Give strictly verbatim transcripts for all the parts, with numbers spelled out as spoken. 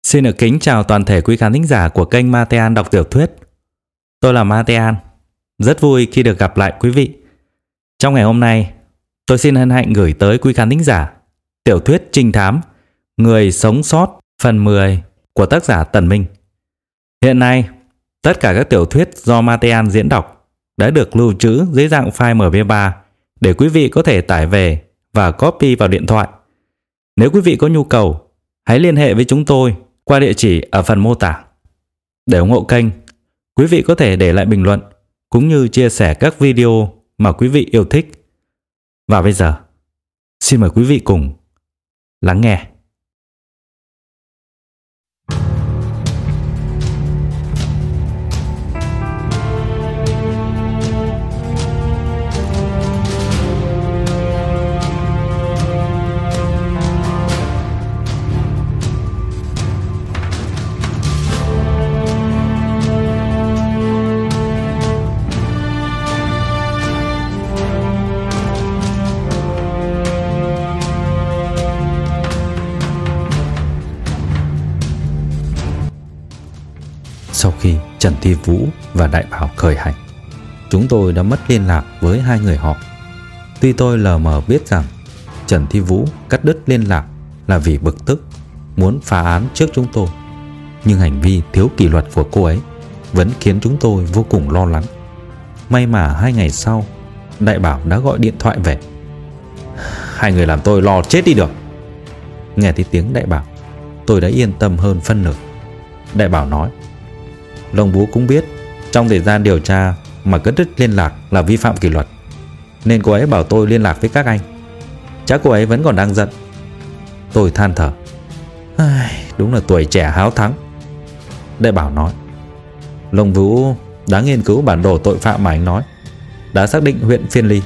Xin được kính chào toàn thể quý khán thính giả của kênh Matean đọc tiểu thuyết. Tôi là Matean, rất vui khi được gặp lại quý vị. Trong ngày hôm nay, tôi xin hân hạnh gửi tới quý khán thính giả tiểu thuyết trinh thám Người sống sót phần mười của tác giả Tần Minh. Hiện nay, tất cả các tiểu thuyết do Matean diễn đọc đã được lưu trữ dưới dạng file em pê ba để quý vị có thể tải về và copy vào điện thoại. Nếu quý vị có nhu cầu, hãy liên hệ với chúng tôi qua địa chỉ ở phần mô tả. Để ủng hộ kênh, quý vị có thể để lại bình luận cũng như chia sẻ các video mà quý vị yêu thích. Và bây giờ, xin mời quý vị cùng lắng nghe. Sau khi Trần Thi Vũ và Đại Bảo khởi hành, chúng tôi đã mất liên lạc với hai người họ. Tuy tôi lờ mờ biết rằng Trần Thi Vũ cắt đứt liên lạc là vì bực tức, muốn phá án trước chúng tôi, nhưng hành vi thiếu kỷ luật của cô ấy vẫn khiến chúng tôi vô cùng lo lắng. May mà hai ngày sau, Đại Bảo đã gọi điện thoại về. Hai người làm tôi lo chết đi được. Nghe thấy tiếng Đại Bảo, tôi đã yên tâm hơn phân nửa. Đại Bảo nói: Lông Vũ cũng biết trong thời gian điều tra mà cắt đứt liên lạc là vi phạm kỷ luật, nên cô ấy bảo tôi liên lạc với các anh. Chắc cô ấy vẫn còn đang giận. Tôi than thở: đúng là tuổi trẻ háo thắng. Đại Bảo nói: Lông Vũ đã nghiên cứu bản đồ tội phạm mà anh nói, đã xác định huyện Phiên Ly.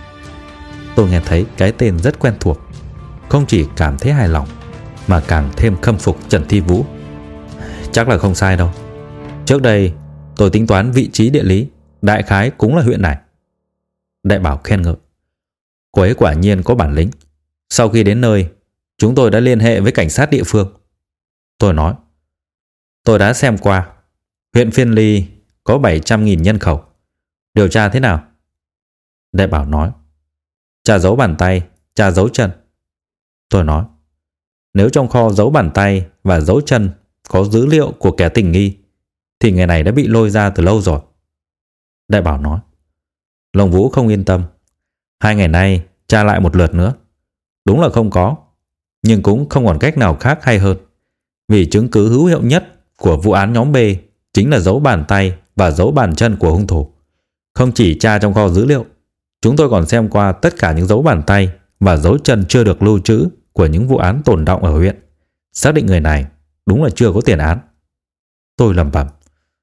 Tôi nghe thấy cái tên rất quen thuộc, không chỉ cảm thấy hài lòng mà càng thêm khâm phục Trần Thi Vũ. Chắc là không sai đâu. Trước đây tôi tính toán vị trí địa lý, đại khái cũng là huyện này. Đại Bảo khen ngợi: Cô ấy quả nhiên có bản lĩnh. Sau khi đến nơi, chúng tôi đã liên hệ với cảnh sát địa phương. Tôi nói: Tôi đã xem qua, huyện Phiên Ly có bảy trăm nghìn nhân khẩu. Điều tra thế nào? Đại Bảo nói: Tra dấu bàn tay, tra dấu chân. Tôi nói: Nếu trong kho dấu bàn tay và dấu chân có dữ liệu của kẻ tình nghi thì người này đã bị lôi ra từ lâu rồi. Đại Bảo nói: Lông Vũ không yên tâm. Hai ngày nay tra lại một lượt nữa. Đúng là không có, nhưng cũng không còn cách nào khác hay hơn, vì chứng cứ hữu hiệu nhất của vụ án nhóm B chính là dấu bàn tay và dấu bàn chân của hung thủ. Không chỉ tra trong kho dữ liệu, chúng tôi còn xem qua tất cả những dấu bàn tay và dấu chân chưa được lưu trữ của những vụ án tồn đọng ở huyện, xác định người này đúng là chưa có tiền án. Tôi lẩm bẩm: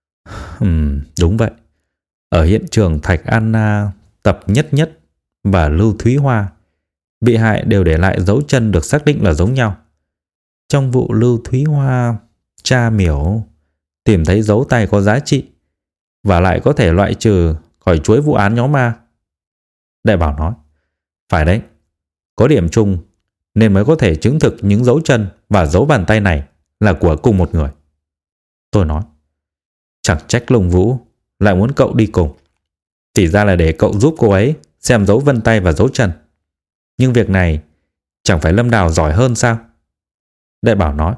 Ừm, đúng vậy. Ở hiện trường Thạch Anna, Tập Nhất Nhất và Lưu Thúy Hoa, bị hại đều để lại dấu chân được xác định là giống nhau. Trong vụ Lưu Thúy Hoa, cha Miểu tìm thấy dấu tay có giá trị và lại có thể loại trừ khỏi chuỗi vụ án nhóm A. Đại Bảo nói: Phải đấy, có điểm chung nên mới có thể chứng thực những dấu chân và dấu bàn tay này là của cùng một người. Tôi nói: Chẳng trách Lông Vũ lại muốn cậu đi cùng. Thì ra là để cậu giúp cô ấy xem dấu vân tay và dấu chân. Nhưng việc này chẳng phải Lâm Đào giỏi hơn sao? Đại Bảo nói: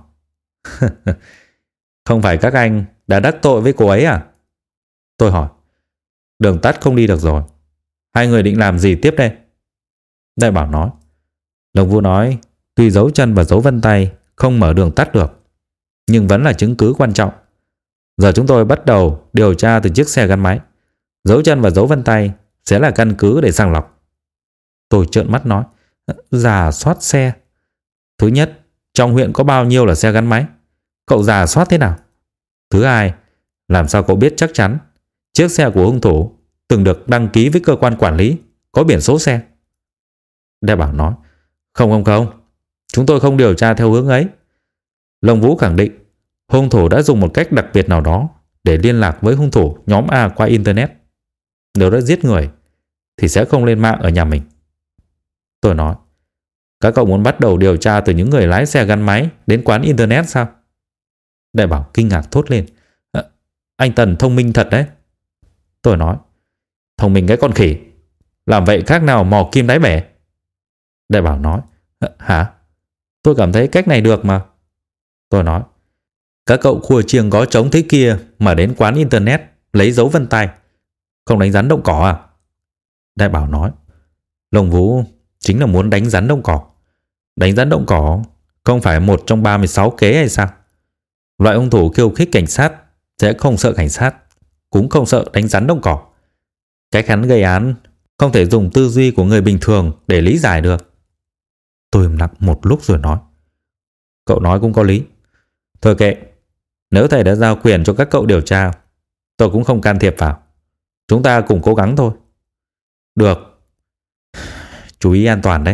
Không phải các anh đã đắc tội với cô ấy à? Tôi hỏi: Đường tắt không đi được rồi, hai người định làm gì tiếp đây? Đại Bảo nói: Lông Vũ nói tuy dấu chân và dấu vân tay không mở đường tắt được, nhưng vẫn là chứng cứ quan trọng. Giờ chúng tôi bắt đầu điều tra từ chiếc xe gắn máy. Dấu chân và dấu vân tay sẽ là căn cứ để sàng lọc. Tôi trợn mắt nói: Rà soát xe? Thứ nhất, trong huyện có bao nhiêu là xe gắn máy? Cậu rà soát thế nào? Thứ hai, làm sao cậu biết chắc chắn chiếc xe của hung thủ từng được đăng ký với cơ quan quản lý, có biển số xe? Đại Bảo nói: Không không không, chúng tôi không điều tra theo hướng ấy. Lông Vũ khẳng định hung thủ đã dùng một cách đặc biệt nào đó để liên lạc với hung thủ nhóm A qua Internet. Nếu đã giết người thì sẽ không lên mạng ở nhà mình. Tôi nói: Các cậu muốn bắt đầu điều tra từ những người lái xe gắn máy đến quán Internet sao? Đại bảo kinh ngạc thốt lên. À, anh Tần thông minh thật đấy. Tôi nói. Thông minh cái con khỉ. Làm vậy khác nào mò kim đáy bể. Đại bảo nói. À, hả? Tôi cảm thấy cách này được mà. Tôi nói. Các cậu khua chiêng có trống thế kia mà đến quán internet lấy dấu vân tay, không đánh rắn động cỏ à? Đại bảo nói. Lông Vũ chính là muốn đánh rắn động cỏ. Đánh rắn động cỏ không phải một trong ba mươi sáu kế hay sao? Loại hung thủ khiêu khích cảnh sát sẽ không sợ cảnh sát, cũng không sợ đánh rắn động cỏ. Cách hắn gây án không thể dùng tư duy của người bình thường để lý giải được. Tôi im lặng một lúc rồi nói. Cậu nói cũng có lý. Thôi kệ, nếu thầy đã giao quyền cho các cậu điều tra, tôi cũng không can thiệp vào. Chúng ta cùng cố gắng thôi. Được. Chú ý an toàn đấy.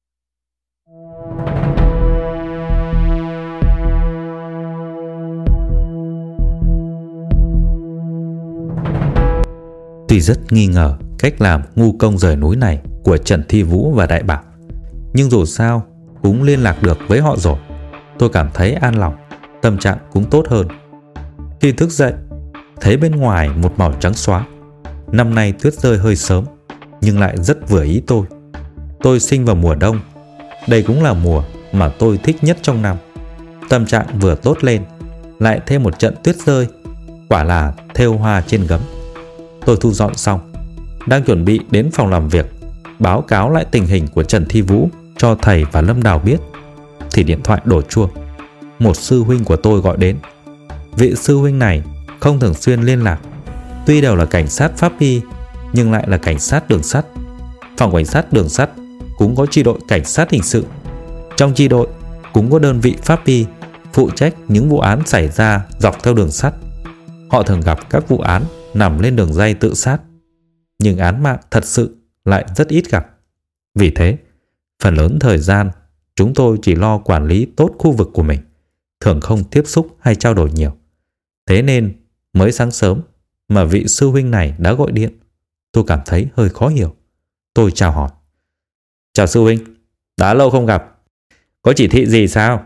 Tuy rất nghi ngờ cách làm ngu công rời núi này của Trần Thi Vũ và Đại Bảo, nhưng dù sao cũng liên lạc được với họ rồi. Tôi cảm thấy an lòng, tâm trạng cũng tốt hơn. Khi thức dậy, thấy bên ngoài một màu trắng xóa. Năm nay tuyết rơi hơi sớm, nhưng lại rất vừa ý tôi. Tôi sinh vào mùa đông, đây cũng là mùa mà tôi thích nhất trong năm. Tâm trạng vừa tốt lên, lại thêm một trận tuyết rơi, quả là thêu hoa trên gấm. Tôi thu dọn xong, đang chuẩn bị đến phòng làm việc báo cáo lại tình hình của Trần Thi Vũ cho thầy và Lâm Đào biết, thì điện thoại đổ chuông. Một sư huynh của tôi gọi đến. Vị sư huynh này không thường xuyên liên lạc. Tuy đều là cảnh sát pháp y, nhưng lại là cảnh sát đường sắt. Phòng cảnh sát đường sắt cũng có chi đội cảnh sát hình sự. Trong chi đội cũng có đơn vị pháp y phụ trách những vụ án xảy ra dọc theo đường sắt. Họ thường gặp các vụ án nằm lên đường ray tự sát, nhưng án mạng thật sự lại rất ít gặp. Vì thế, phần lớn thời gian chúng tôi chỉ lo quản lý tốt khu vực của mình, thường không tiếp xúc hay trao đổi nhiều. Thế nên mới sáng sớm mà vị sư huynh này đã gọi điện. Tôi cảm thấy hơi khó hiểu. Tôi chào hỏi. Chào sư huynh, đã lâu không gặp. Có chỉ thị gì sao?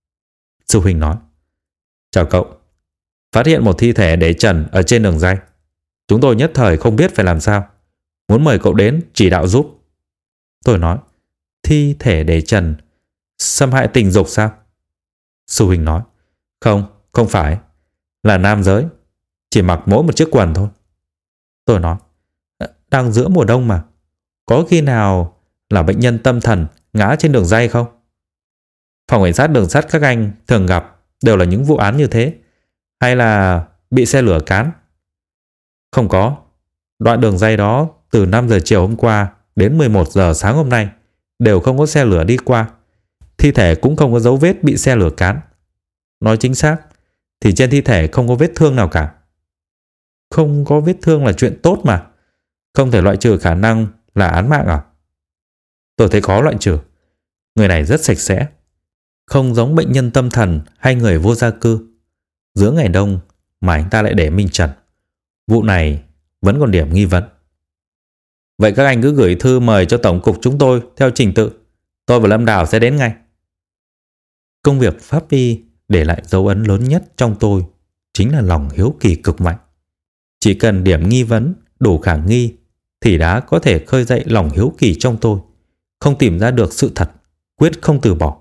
Sư huynh nói. Chào cậu. Phát hiện một thi thể để trần ở trên đường ray. Chúng tôi nhất thời không biết phải làm sao, muốn mời cậu đến chỉ đạo giúp. Tôi nói. Thi thể để trần xâm hại tình dục sao? Sư huynh nói. Không, không phải. Là nam giới, chỉ mặc mỗi một chiếc quần thôi. Tôi nói. Đang giữa mùa đông mà, có khi nào là bệnh nhân tâm thần ngã trên đường ray không? Phòng cảnh sát đường sắt các anh thường gặp đều là những vụ án như thế, hay là bị xe lửa cán? Không có. Đoạn đường ray đó từ năm giờ chiều hôm qua đến mười một giờ sáng hôm nay đều không có xe lửa đi qua. Thi thể cũng không có dấu vết bị xe lửa cán. Nói chính xác thì trên thi thể không có vết thương nào cả. Không có vết thương là chuyện tốt mà. Không thể loại trừ khả năng là án mạng à? Tôi thấy khó loại trừ. Người này rất sạch sẽ, không giống bệnh nhân tâm thần hay người vô gia cư. Giữa ngày đông mà anh ta lại để minh trần. Vụ này vẫn còn điểm nghi vấn. Vậy các anh cứ gửi thư mời cho tổng cục chúng tôi theo trình tự. Tôi và Lâm Đào sẽ đến ngay. Công việc pháp y để lại dấu ấn lớn nhất trong tôi chính là lòng hiếu kỳ cực mạnh. Chỉ cần điểm nghi vấn đủ khả nghi thì đã có thể khơi dậy lòng hiếu kỳ trong tôi. Không tìm ra được sự thật, quyết không từ bỏ.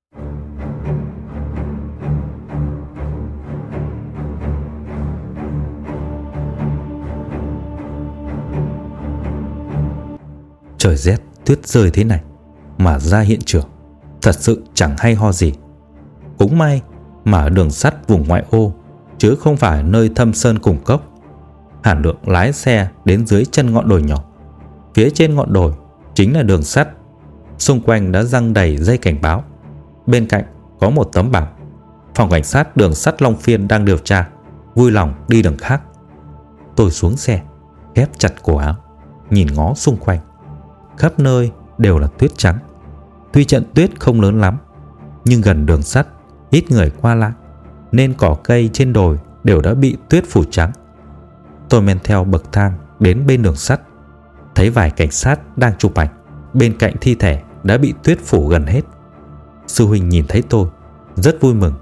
Trời rét tuyết rơi thế này mà ra hiện trường thật sự chẳng hay ho gì. Cũng may mà ở đường sắt vùng ngoại ô, chứ không phải nơi thâm sơn cùng cốc. Hàn Lượng lái xe đến dưới chân ngọn đồi nhỏ. Phía trên ngọn đồi chính là đường sắt. Xung quanh đã giăng đầy dây cảnh báo. Bên cạnh có một tấm bảng. Phòng cảnh sát đường sắt Long Phiên đang điều tra, vui lòng đi đường khác. Tôi xuống xe, khép chặt cổ áo, nhìn ngó xung quanh. Khắp nơi đều là tuyết trắng. Tuy trận tuyết không lớn lắm, nhưng gần đường sắt ít người qua lại, nên cỏ cây trên đồi đều đã bị tuyết phủ trắng. Tôi men theo bậc thang đến bên đường sắt, thấy vài cảnh sát đang chụp ảnh. Bên cạnh thi thể đã bị tuyết phủ gần hết. Sư huynh nhìn thấy tôi rất vui mừng,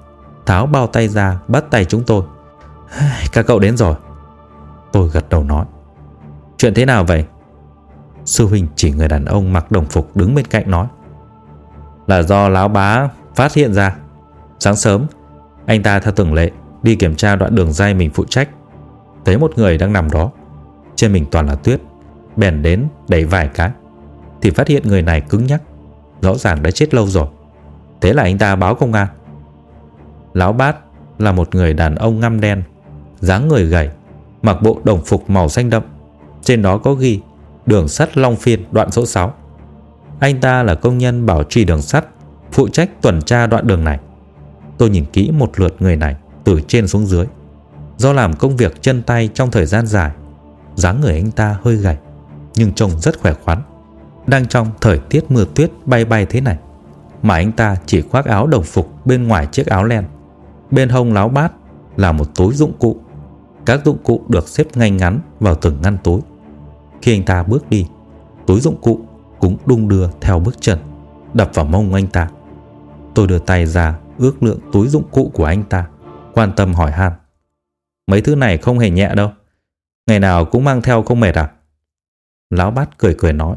tháo bao tay ra bắt tay chúng tôi. Các cậu đến rồi. Tôi gật đầu nói. Chuyện thế nào vậy? Sư huynh chỉ người đàn ông mặc đồng phục đứng bên cạnh nói. Là do Lão Bá phát hiện ra. Sáng sớm anh ta theo thường lệ đi kiểm tra đoạn đường ray mình phụ trách, thấy một người đang nằm đó, trên mình toàn là tuyết, bèn đến đẩy vài cái thì phát hiện người này cứng nhắc, rõ ràng đã chết lâu rồi. Thế là anh ta báo công an. Lão Bát là một người đàn ông ngăm đen, dáng người gầy, mặc bộ đồng phục màu xanh đậm, trên đó có ghi đường sắt Long Phiên đoạn số sáu. Anh ta là công nhân bảo trì đường sắt, phụ trách tuần tra đoạn đường này. Tôi nhìn kỹ một lượt người này từ trên xuống dưới. Do làm công việc chân tay trong thời gian dài, dáng người anh ta hơi gầy nhưng trông rất khỏe khoắn. Đang trong thời tiết mưa tuyết bay bay thế này mà anh ta chỉ khoác áo đồng phục bên ngoài chiếc áo len. Bên hông Lão Bát là một túi dụng cụ. Các dụng cụ được xếp ngay ngắn vào từng ngăn túi. Khi anh ta bước đi, túi dụng cụ cũng đung đưa theo bước chân, đập vào mông anh ta. Tôi đưa tay ra ước lượng túi dụng cụ của anh ta, quan tâm hỏi han. Mấy thứ này không hề nhẹ đâu, ngày nào cũng mang theo không mệt à? Lão Bát cười cười nói.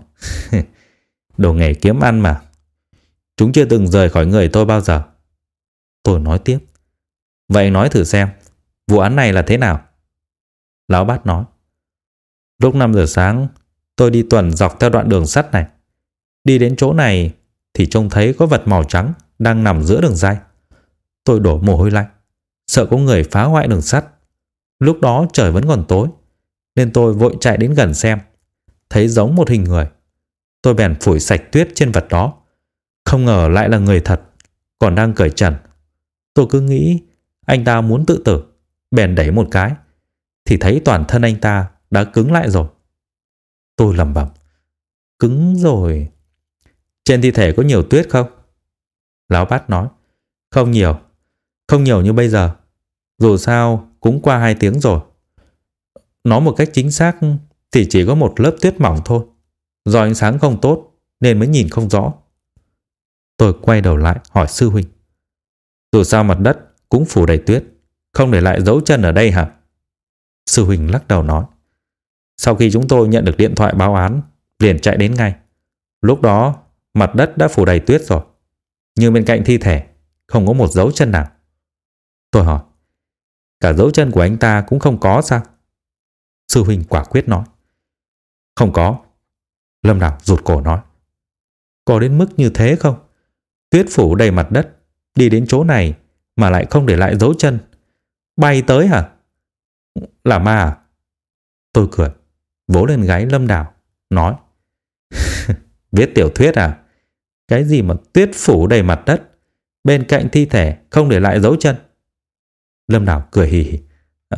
Đồ nghề kiếm ăn mà, chúng chưa từng rời khỏi người tôi bao giờ. Tôi nói tiếp. Vậy nói thử xem, vụ án này là thế nào? Lão Bát nói. Lúc năm giờ sáng tôi đi tuần dọc theo đoạn đường sắt này. Đi đến chỗ này thì trông thấy có vật màu trắng đang nằm giữa đường ray. Tôi đổ mồ hôi lạnh, sợ có người phá hoại đường sắt. Lúc đó trời vẫn còn tối nên tôi vội chạy đến gần xem, thấy giống một hình người. Tôi bèn phủi sạch tuyết trên vật đó. Không ngờ lại là người thật, còn đang cởi trần. Tôi cứ nghĩ anh ta muốn tự tử, bèn đẩy một cái thì thấy toàn thân anh ta đã cứng lại rồi. Tôi lẩm bẩm. Cứng rồi. Trên thi thể có nhiều tuyết không? Lão Bát nói. Không nhiều, không nhiều như bây giờ. Dù sao cũng qua hai tiếng rồi. Nói một cách chính xác thì chỉ có một lớp tuyết mỏng thôi. Do ánh sáng không tốt nên mới nhìn không rõ. Tôi quay đầu lại hỏi sư huynh. Dù sao mặt đất cũng phủ đầy tuyết, không để lại dấu chân ở đây hả? Sư huynh lắc đầu nói. Sau khi chúng tôi nhận được điện thoại báo án, liền chạy đến ngay. Lúc đó mặt đất đã phủ đầy tuyết rồi, nhưng bên cạnh thi thể không có một dấu chân nào. Tôi hỏi. Cả dấu chân của anh ta cũng không có sao? Sư huynh quả quyết nói. Không có. Lâm Đào rụt cổ nói. Có đến mức như thế không? Tuyết phủ đầy mặt đất, đi đến chỗ này mà lại không để lại dấu chân. Bay tới hả? Là ma à? Tôi cười, vỗ lên gáy Lâm Đào, nói. Viết tiểu thuyết à? Cái gì mà tuyết phủ đầy mặt đất, bên cạnh thi thể không để lại dấu chân? Lâm Đào cười hì hì.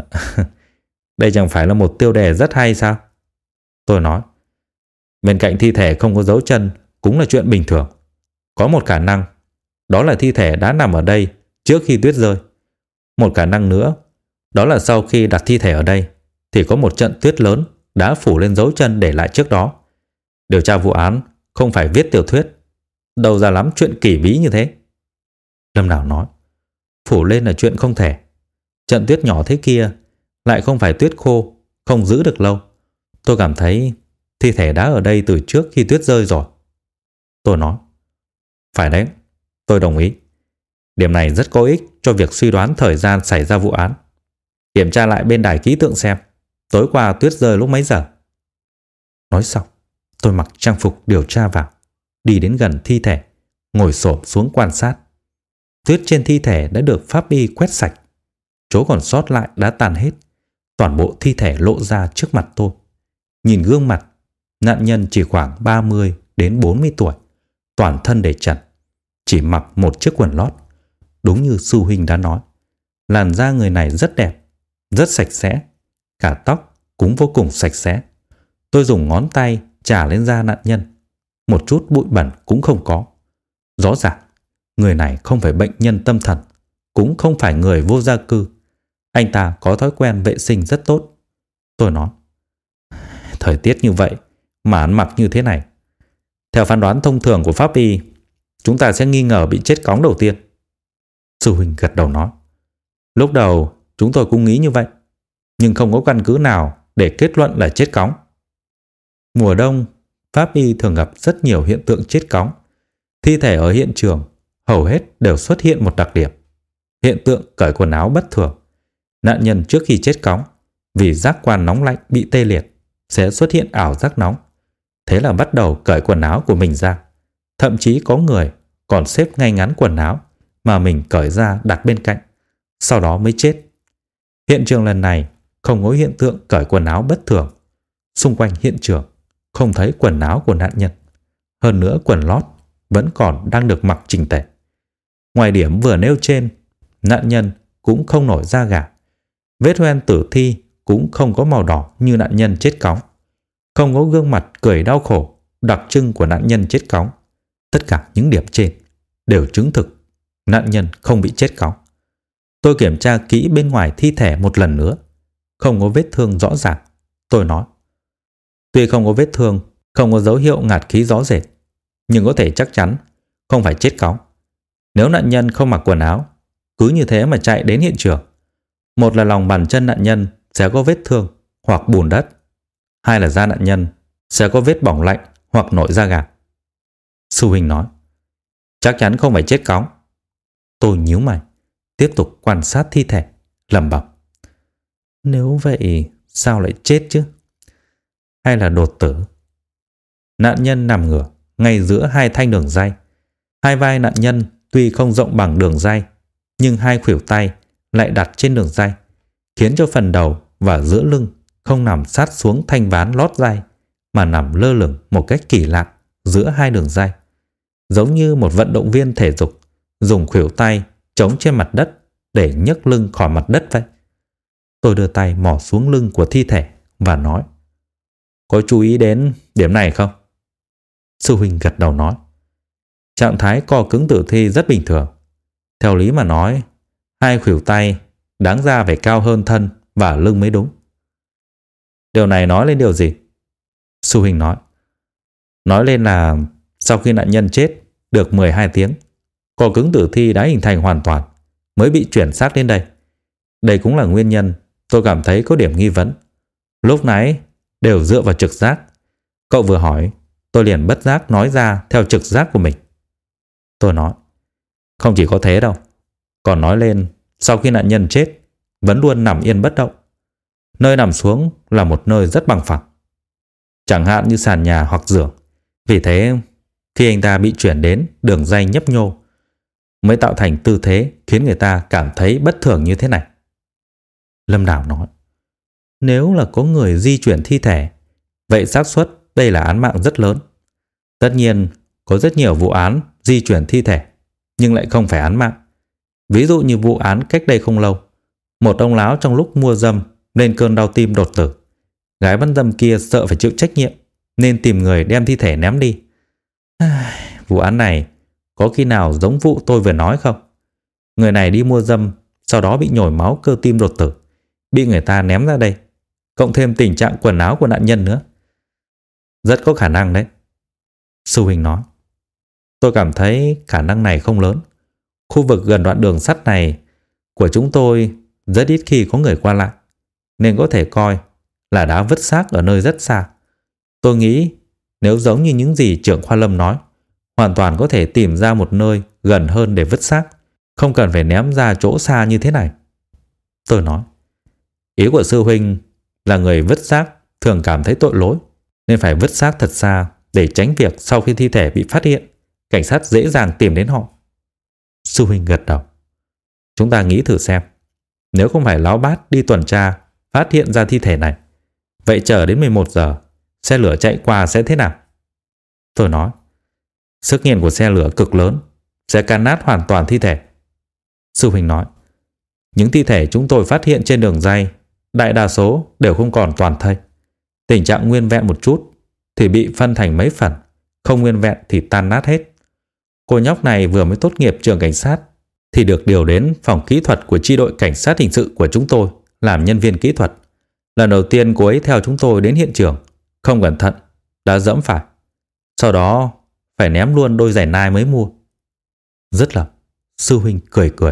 Đây chẳng phải là một tiêu đề rất hay sao? Tôi nói. Bên cạnh thi thể không có dấu chân cũng là chuyện bình thường. Có một khả năng, đó là thi thể đã nằm ở đây trước khi tuyết rơi. Một khả năng nữa, đó là sau khi đặt thi thể ở đây thì có một trận tuyết lớn đã phủ lên dấu chân để lại trước đó. Điều tra vụ án không phải viết tiểu thuyết, đâu ra lắm chuyện kỳ bí như thế. Lâm Đào nói. Phủ lên là chuyện không thể. Trận tuyết nhỏ thế kia lại không phải tuyết khô, không giữ được lâu. Tôi cảm thấy thi thể đã ở đây từ trước khi tuyết rơi rồi. Tôi nói. Phải đấy, tôi đồng ý. Điểm này rất có ích cho việc suy đoán thời gian xảy ra vụ án. Kiểm tra lại bên đài ký tượng xem tối qua tuyết rơi lúc mấy giờ. Nói xong, tôi mặc trang phục điều tra vào, đi đến gần thi thể, ngồi xổm xuống quan sát. Tuyết trên thi thể đã được pháp y quét sạch, chỗ còn sót lại đã tàn hết. Toàn bộ thi thể lộ ra trước mặt tôi. Nhìn gương mặt, nạn nhân chỉ khoảng ba mươi đến bốn mươi tuổi, toàn thân để trần, chỉ mặc một chiếc quần lót. Đúng như sư huynh đã nói, làn da người này rất đẹp, rất sạch sẽ, cả tóc cũng vô cùng sạch sẽ. Tôi dùng ngón tay chà lên da nạn nhân, một chút bụi bẩn cũng không có. Rõ ràng, người này không phải bệnh nhân tâm thần, cũng không phải người vô gia cư. Anh ta có thói quen vệ sinh rất tốt. Tôi nói. Thời tiết như vậy mà ăn mặc như thế này, theo phán đoán thông thường của pháp y, chúng ta sẽ nghi ngờ bị chết cóng đầu tiên. Sư huynh gật đầu nói. Lúc đầu chúng tôi cũng nghĩ như vậy, nhưng không có căn cứ nào để kết luận là chết cóng. Mùa đông, pháp y thường gặp rất nhiều hiện tượng chết cóng. Thi thể ở hiện trường hầu hết đều xuất hiện một đặc điểm: hiện tượng cởi quần áo bất thường. Nạn nhân trước khi chết cóng, vì giác quan nóng lạnh bị tê liệt, sẽ xuất hiện ảo giác nóng. Thế là bắt đầu cởi quần áo của mình ra. Thậm chí có người còn xếp ngay ngắn quần áo mà mình cởi ra đặt bên cạnh, sau đó mới chết. Hiện trường lần này không có hiện tượng cởi quần áo bất thường. Xung quanh hiện trường không thấy quần áo của nạn nhân. Hơn nữa quần lót vẫn còn đang được mặc chỉnh tề. Ngoài điểm vừa nêu trên, nạn nhân cũng không nổi da gà. Vết hoen tử thi cũng không có màu đỏ như nạn nhân chết cóng. Không có gương mặt cười đau khổ đặc trưng của nạn nhân chết cóng. Tất cả những điểm trên đều chứng thực nạn nhân không bị chết cóng. Tôi kiểm tra kỹ bên ngoài thi thể một lần nữa, không có vết thương rõ ràng. Tôi nói, tuy không có vết thương, không có dấu hiệu ngạt khí rõ rệt, nhưng có thể chắc chắn không phải chết cóng. Nếu nạn nhân không mặc quần áo, cứ như thế mà chạy đến hiện trường, một là lòng bàn chân nạn nhân sẽ có vết thương hoặc bùn đất, hai là da nạn nhân sẽ có vết bỏng lạnh hoặc nổi da gà. Sư huynh nói, chắc chắn không phải chết cóng. Tôi nhíu mày, tiếp tục quan sát thi thể, lẩm bẩm, nếu vậy sao lại chết chứ? Hay là đột tử? Nạn nhân nằm ngửa ngay giữa hai thanh đường ray. Hai vai nạn nhân tuy không rộng bằng đường ray, nhưng hai khuỷu tay lại đặt trên đường ray, khiến cho phần đầu và giữa lưng không nằm sát xuống thanh ván lót ray, mà nằm lơ lửng một cách kỳ lạ giữa hai đường ray, giống như một vận động viên thể dục dùng khuỷu tay chống trên mặt đất để nhấc lưng khỏi mặt đất vậy. Tôi đưa tay mò xuống lưng của thi thể và nói, có chú ý đến điểm này không? Sư huynh gật đầu nói, trạng thái co cứng tử thi rất bình thường. Theo lý mà nói, hai khuỷu tay đáng ra phải cao hơn thân và lưng mới đúng. Điều này nói lên điều gì? Sư huynh nói, nói lên là sau khi nạn nhân chết được mười hai tiếng, co cứng tử thi đã hình thành hoàn toàn mới bị chuyển xác đến đây. Đây cũng là nguyên nhân tôi cảm thấy có điểm nghi vấn. Lúc nãy đều dựa vào trực giác. Cậu vừa hỏi, tôi liền bất giác nói ra theo trực giác của mình. Tôi nói, không chỉ có thế đâu. Còn nói lên, sau khi nạn nhân chết vẫn luôn nằm yên bất động. Nơi nằm xuống là một nơi rất bằng phẳng, chẳng hạn như sàn nhà hoặc giường. Vì thế, khi anh ta bị chuyển đến đường ray nhấp nhô, mới tạo thành tư thế khiến người ta cảm thấy bất thường như thế này. Lâm Đào nói, nếu là có người di chuyển thi thể, vậy xác suất đây là án mạng rất lớn. Tất nhiên, có rất nhiều vụ án di chuyển thi thể, nhưng lại không phải án mạng. Ví dụ như vụ án cách đây không lâu, một ông láo trong lúc mua dâm lên cơn đau tim đột tử. Gái bán dâm kia sợ phải chịu trách nhiệm nên tìm người đem thi thể ném đi. Vụ án này có khi nào giống vụ tôi vừa nói không? Người này đi mua dâm, sau đó bị nhồi máu cơ tim đột tử, bị người ta ném ra đây, cộng thêm tình trạng quần áo của nạn nhân nữa. Rất có khả năng đấy. Sư huynh nói, tôi cảm thấy khả năng này không lớn. Khu vực gần đoạn đường sắt này của chúng tôi rất ít khi có người qua lại, nên có thể coi là đã vứt xác ở nơi rất xa. Tôi nghĩ nếu giống như những gì trưởng khoa Lâm nói, hoàn toàn có thể tìm ra một nơi gần hơn để vứt xác, không cần phải ném ra chỗ xa như thế này. Tôi nói, ý của sư huynh là người vứt xác thường cảm thấy tội lỗi, nên phải vứt xác thật xa để tránh việc sau khi thi thể bị phát hiện, cảnh sát dễ dàng tìm đến họ. Sư huynh gật đầu. Chúng ta nghĩ thử xem, nếu không phải láo bát đi tuần tra phát hiện ra thi thể này, vậy chờ đến mười một giờ xe lửa chạy qua sẽ thế nào? Tôi nói, sức nghiền của xe lửa cực lớn, sẽ cán nát hoàn toàn thi thể. Sư huynh nói, những thi thể chúng tôi phát hiện trên đường ray đại đa số đều không còn toàn thây. Tình trạng nguyên vẹn một chút thì bị phân thành mấy phần, không nguyên vẹn thì tan nát hết. Cô nhóc này vừa mới tốt nghiệp trường cảnh sát thì được điều đến phòng kỹ thuật của chi đội cảnh sát hình sự của chúng tôi làm nhân viên kỹ thuật. Lần đầu tiên cô ấy theo chúng tôi đến hiện trường, không cẩn thận đã dẫm phải, sau đó phải ném luôn đôi giày Nike mới mua. Rất là sư huynh cười cười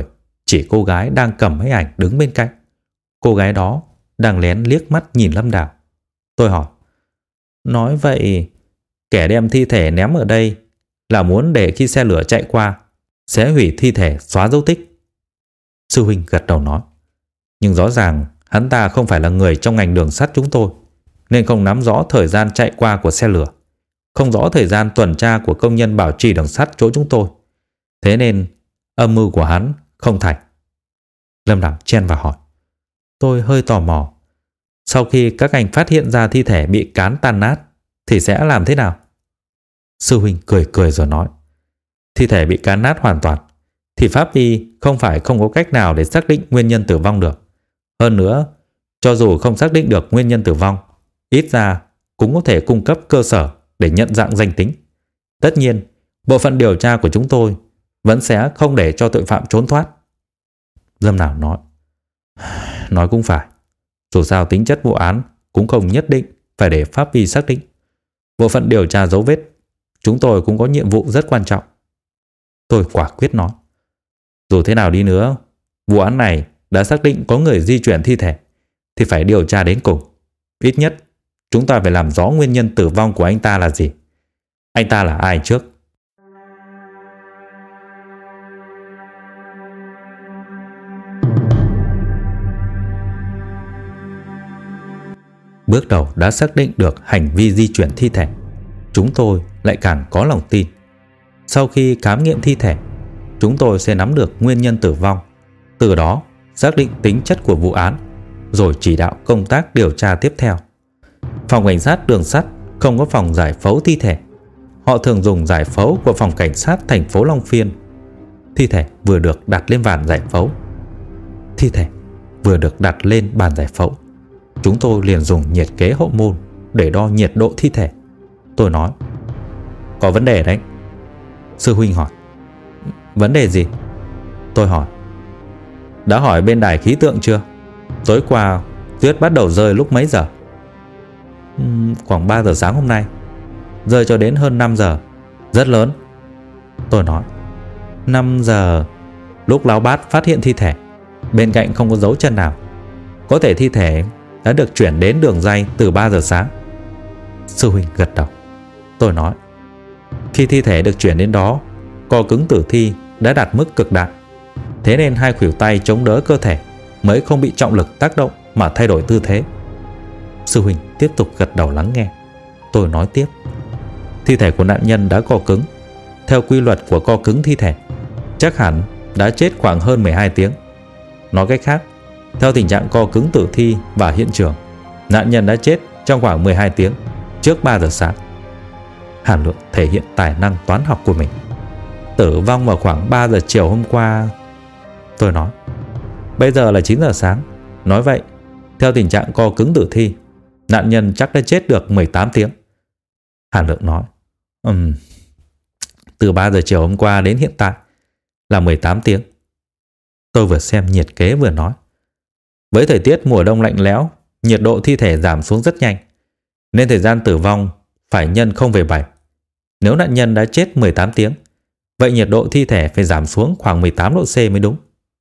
chỉ cô gái đang cầm máy ảnh đứng bên cạnh. Cô gái đó đang lén liếc mắt nhìn Lâm Đào. Tôi hỏi, nói vậy kẻ đem thi thể ném ở đây là muốn để khi xe lửa chạy qua sẽ hủy thi thể, xóa dấu tích. Sư huynh gật đầu nói, nhưng rõ ràng hắn ta không phải là người trong ngành đường sắt chúng tôi, nên không nắm rõ thời gian chạy qua của xe lửa, không rõ thời gian tuần tra của công nhân bảo trì đường sắt chỗ chúng tôi. Thế nên âm mưu của hắn không thành. Lâm Đào chen vào hỏi. Tôi hơi tò mò, sau khi các anh phát hiện ra thi thể bị cán tan nát thì sẽ làm thế nào? Sư huynh cười cười rồi nói, thi thể bị cán nát hoàn toàn thì pháp y không phải không có cách nào để xác định nguyên nhân tử vong được. Hơn nữa, cho dù không xác định được nguyên nhân tử vong, ít ra cũng có thể cung cấp cơ sở để nhận dạng danh tính. Tất nhiên, bộ phận điều tra của chúng tôi vẫn sẽ không để cho tội phạm trốn thoát. Lâm Đào nói, nói cũng phải, dù sao tính chất vụ án cũng không nhất định phải để pháp y xác định. Bộ phận điều tra dấu vết chúng tôi cũng có nhiệm vụ rất quan trọng. Tôi quả quyết nói, dù thế nào đi nữa, vụ án này đã xác định có người di chuyển thi thể thì phải điều tra đến cùng. Ít nhất chúng ta phải làm rõ nguyên nhân tử vong của anh ta là gì. Anh ta là ai trước? Bước đầu đã xác định được hành vi di chuyển thi thể, chúng tôi lại càng có lòng tin. Sau khi khám nghiệm thi thể, chúng tôi sẽ nắm được nguyên nhân tử vong, từ đó xác định tính chất của vụ án, rồi chỉ đạo công tác điều tra tiếp theo. Phòng cảnh sát đường sắt không có phòng giải phẫu thi thể. Họ thường dùng giải phẫu của phòng cảnh sát thành phố Long Phiên. Thi thể vừa được đặt lên bàn giải phẫu. Thi thể vừa được đặt lên bàn giải phẫu, chúng tôi liền dùng nhiệt kế hậu môn để đo nhiệt độ thi thể. Tôi nói, có vấn đề đấy. Sư huynh hỏi, vấn đề gì? Tôi hỏi, đã hỏi bên đài khí tượng chưa? Tối qua tuyết bắt đầu rơi lúc mấy giờ? Uhm, khoảng ba giờ sáng hôm nay, rơi cho đến hơn năm giờ, rất lớn. Tôi nói, năm giờ lúc Lão Bát phát hiện thi thể, bên cạnh không có dấu chân nào, có thể thi thể đã được chuyển đến đường ray từ ba giờ sáng. Sư huynh gật đầu. Tôi nói, khi thi thể được chuyển đến đó, co cứng tử thi đã đạt mức cực đại, thế nên hai khuỷu tay chống đỡ cơ thể mới không bị trọng lực tác động mà thay đổi tư thế. Sư huynh tiếp tục gật đầu lắng nghe. Tôi nói tiếp, thi thể của nạn nhân đã co cứng. Theo quy luật của co cứng thi thể, chắc hẳn đã chết khoảng hơn mười hai tiếng. Nói cách khác, theo tình trạng co cứng tử thi và hiện trường, nạn nhân đã chết trong khoảng mười hai tiếng trước ba giờ sáng. Hàn Lượng thể hiện tài năng toán học của mình. Tử vong vào khoảng ba giờ chiều hôm qua. Tôi nói, bây giờ là chín giờ sáng. Nói vậy, theo tình trạng co cứng tử thi, nạn nhân chắc đã chết được mười tám tiếng. Hàn Lượng nói, um, từ ba giờ chiều hôm qua đến hiện tại là mười tám tiếng. Tôi vừa xem nhiệt kế vừa nói, với thời tiết mùa đông lạnh lẽo, nhiệt độ thi thể giảm xuống rất nhanh, nên thời gian tử vong phải nhân không phẩy bảy. Nếu nạn nhân đã chết mười tám tiếng, vậy nhiệt độ thi thể phải giảm xuống khoảng mười tám độ C mới đúng.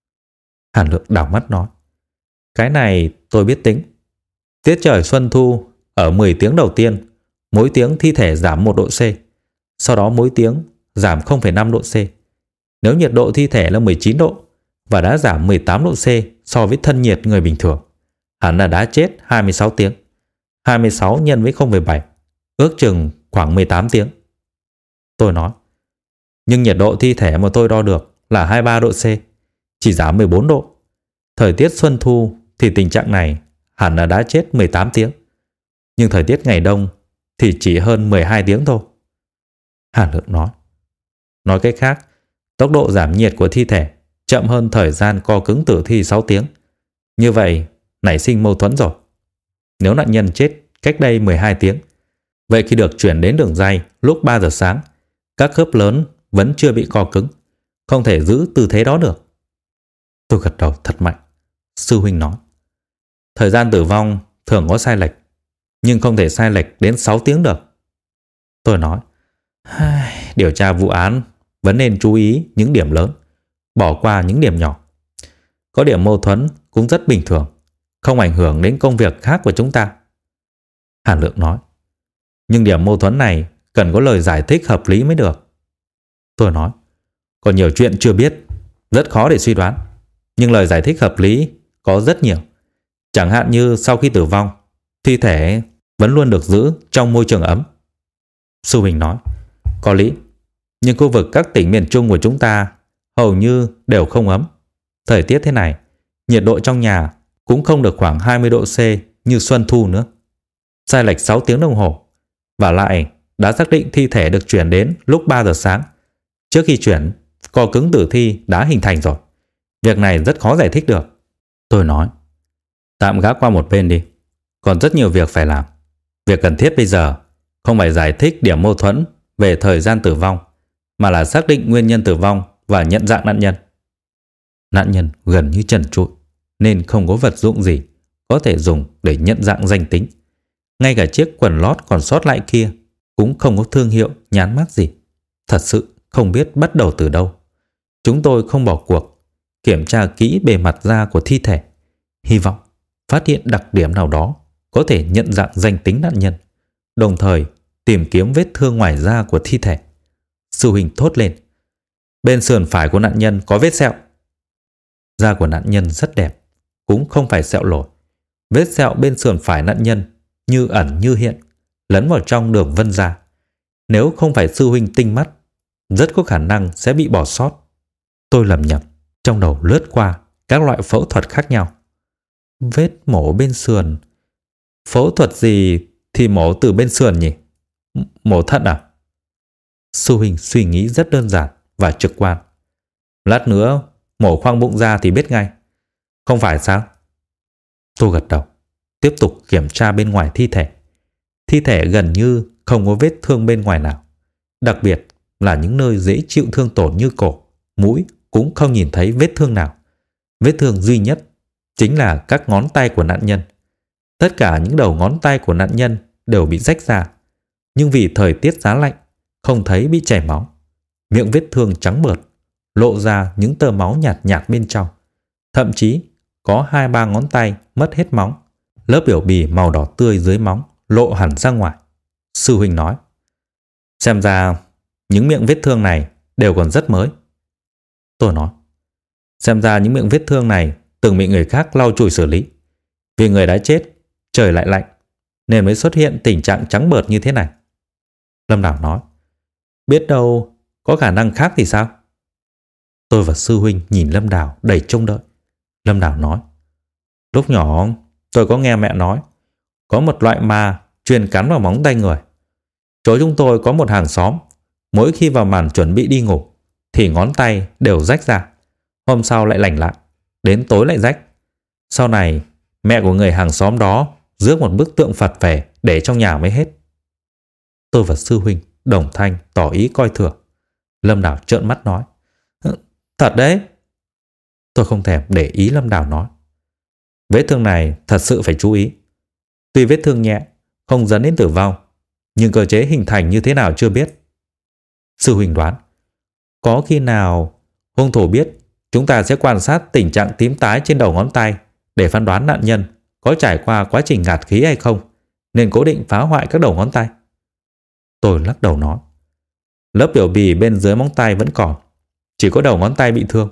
Hàn Lượng đảo mắt nói, cái này tôi biết tính. Tiết trời xuân thu, ở mười tiếng đầu tiên, mỗi tiếng thi thể giảm một độ C, sau đó mỗi tiếng giảm không phẩy năm độ C. Nếu nhiệt độ thi thể là mười chín độ và đã giảm mười tám độ C so với thân nhiệt người bình thường, hẳn là đã chết hai mươi sáu tiếng. hai mươi sáu nhân với không phẩy bảy, ước chừng khoảng mười tám tiếng. Tôi nói, nhưng nhiệt độ thi thể mà tôi đo được là hai mươi ba độ C, chỉ giảm mười bốn độ. Thời tiết xuân thu thì tình trạng này hẳn là đã chết mười tám tiếng, nhưng thời tiết ngày đông thì chỉ hơn mười hai tiếng thôi. Hàn Lượng nói, nói cách khác, tốc độ giảm nhiệt của thi thể chậm hơn thời gian co cứng tử thi sáu tiếng. Như vậy nảy sinh mâu thuẫn rồi. Nếu nạn nhân chết cách đây mười hai tiếng, vậy khi được chuyển đến đường ray lúc ba giờ sáng, các khớp lớn vẫn chưa bị co cứng, không thể giữ tư thế đó được. Tôi gật đầu thật mạnh. Sư huynh nói, thời gian tử vong thường có sai lệch, nhưng không thể sai lệch đến sáu tiếng được. Tôi nói, điều tra vụ án vẫn nên chú ý những điểm lớn, bỏ qua những điểm nhỏ. có điểm mâu thuẫn cũng rất bình thường, không ảnh hưởng đến công việc khác của chúng ta. Hàn Lượng nói. Nhưng điểm mâu thuẫn này cần có lời giải thích hợp lý mới được. Tôi nói. Còn nhiều chuyện chưa biết, rất khó để suy đoán. Nhưng lời giải thích hợp lý có rất nhiều. Chẳng hạn như sau khi tử vong, thi thể vẫn luôn được giữ trong môi trường ấm. Sư Huỳnh nói. Có lý. Nhưng khu vực các tỉnh miền Trung của chúng ta hầu như đều không ấm. Thời tiết thế này, nhiệt độ trong nhà cũng không được khoảng hai mươi độ C như xuân thu nữa. Sai lệch sáu tiếng đồng hồ. Và lại đã xác định thi thể được chuyển đến lúc ba giờ sáng. Trước khi chuyển, co cứng tử thi đã hình thành rồi. Việc này rất khó giải thích được. Tôi nói. Tạm gác qua một bên đi. Còn rất nhiều việc phải làm. Việc cần thiết bây giờ không phải giải thích điểm mâu thuẫn về thời gian tử vong, mà là xác định nguyên nhân tử vong và nhận dạng nạn nhân. Nạn nhân gần như trần trụi, nên không có vật dụng gì có thể dùng để nhận dạng danh tính. Ngay cả chiếc quần lót còn sót lại kia cũng không có thương hiệu nhãn mác gì. Thật sự không biết bắt đầu từ đâu. Chúng tôi không bỏ cuộc, kiểm tra kỹ bề mặt da của thi thể, hy vọng phát hiện đặc điểm nào đó có thể nhận dạng danh tính nạn nhân, đồng thời tìm kiếm vết thương ngoài da của thi thể. Sư Huỳnh thốt lên. Bên sườn phải của nạn nhân có vết sẹo. Da của nạn nhân rất đẹp, cũng không phải sẹo lồi. Vết sẹo bên sườn phải nạn nhân như ẩn như hiện, lấn vào trong đường vân da. Nếu không phải sư huynh tinh mắt, rất có khả năng sẽ bị bỏ sót. Tôi lầm nhầm, trong đầu lướt qua các loại phẫu thuật khác nhau. Vết mổ bên sườn. Phẫu thuật gì thì mổ từ bên sườn nhỉ? Mổ thận à? Sư huynh suy nghĩ rất đơn giản và trực quan. Lát nữa mổ khoang bụng ra thì biết ngay. Không phải sao? Tôi gật đầu, tiếp tục kiểm tra bên ngoài thi thể. Thi thể gần như không có vết thương bên ngoài nào. Đặc biệt là những nơi dễ chịu thương tổn như cổ, mũi cũng không nhìn thấy vết thương nào. Vết thương duy nhất chính là các ngón tay của nạn nhân. Tất cả những đầu ngón tay của nạn nhân đều bị rách ra, nhưng vì thời tiết giá lạnh, không thấy bị chảy máu. Miệng vết thương trắng bợt, lộ ra những tơ máu nhạt nhạt bên trong. Thậm chí có hai ba ngón tay mất hết móng. Lớp biểu bì màu đỏ tươi dưới móng lộ hẳn ra ngoài. Sư huynh nói. Xem ra những miệng vết thương này đều còn rất mới. Tôi nói. Xem ra những miệng vết thương này từng bị người khác lau chùi xử lý. Vì người đã chết, trời lại lạnh, nên mới xuất hiện tình trạng trắng bợt như thế này. Lâm Đào nói. Biết đâu có khả năng khác thì sao? Tôi và sư huynh nhìn Lâm Đào đầy trông đợi. Lâm Đào nói. Lúc nhỏ tôi có nghe mẹ nói có một loại ma chuyên cắn vào móng tay người. Chỗ chúng tôi có một hàng xóm, mỗi khi vào màn chuẩn bị đi ngủ thì ngón tay đều rách ra. Hôm sau lại lành lại, đến tối lại rách. Sau này mẹ của người hàng xóm đó rước một bức tượng Phật về để trong nhà mới hết. Tôi và sư huynh đồng thanh tỏ ý coi thường. Lâm Đào trợn mắt nói. Thật đấy. Tôi không thèm để ý Lâm Đào nói. Vết thương này thật sự phải chú ý. Tuy vết thương nhẹ, không dẫn đến tử vong, nhưng cơ chế hình thành như thế nào chưa biết. Sư huynh đoán. Có khi nào hung thủ biết chúng ta sẽ quan sát tình trạng tím tái trên đầu ngón tay để phán đoán nạn nhân có trải qua quá trình ngạt khí hay không, nên cố định phá hoại các đầu ngón tay. Tôi lắc đầu nói. Lớp biểu bì bên dưới móng tay vẫn còn, chỉ có đầu ngón tay bị thương.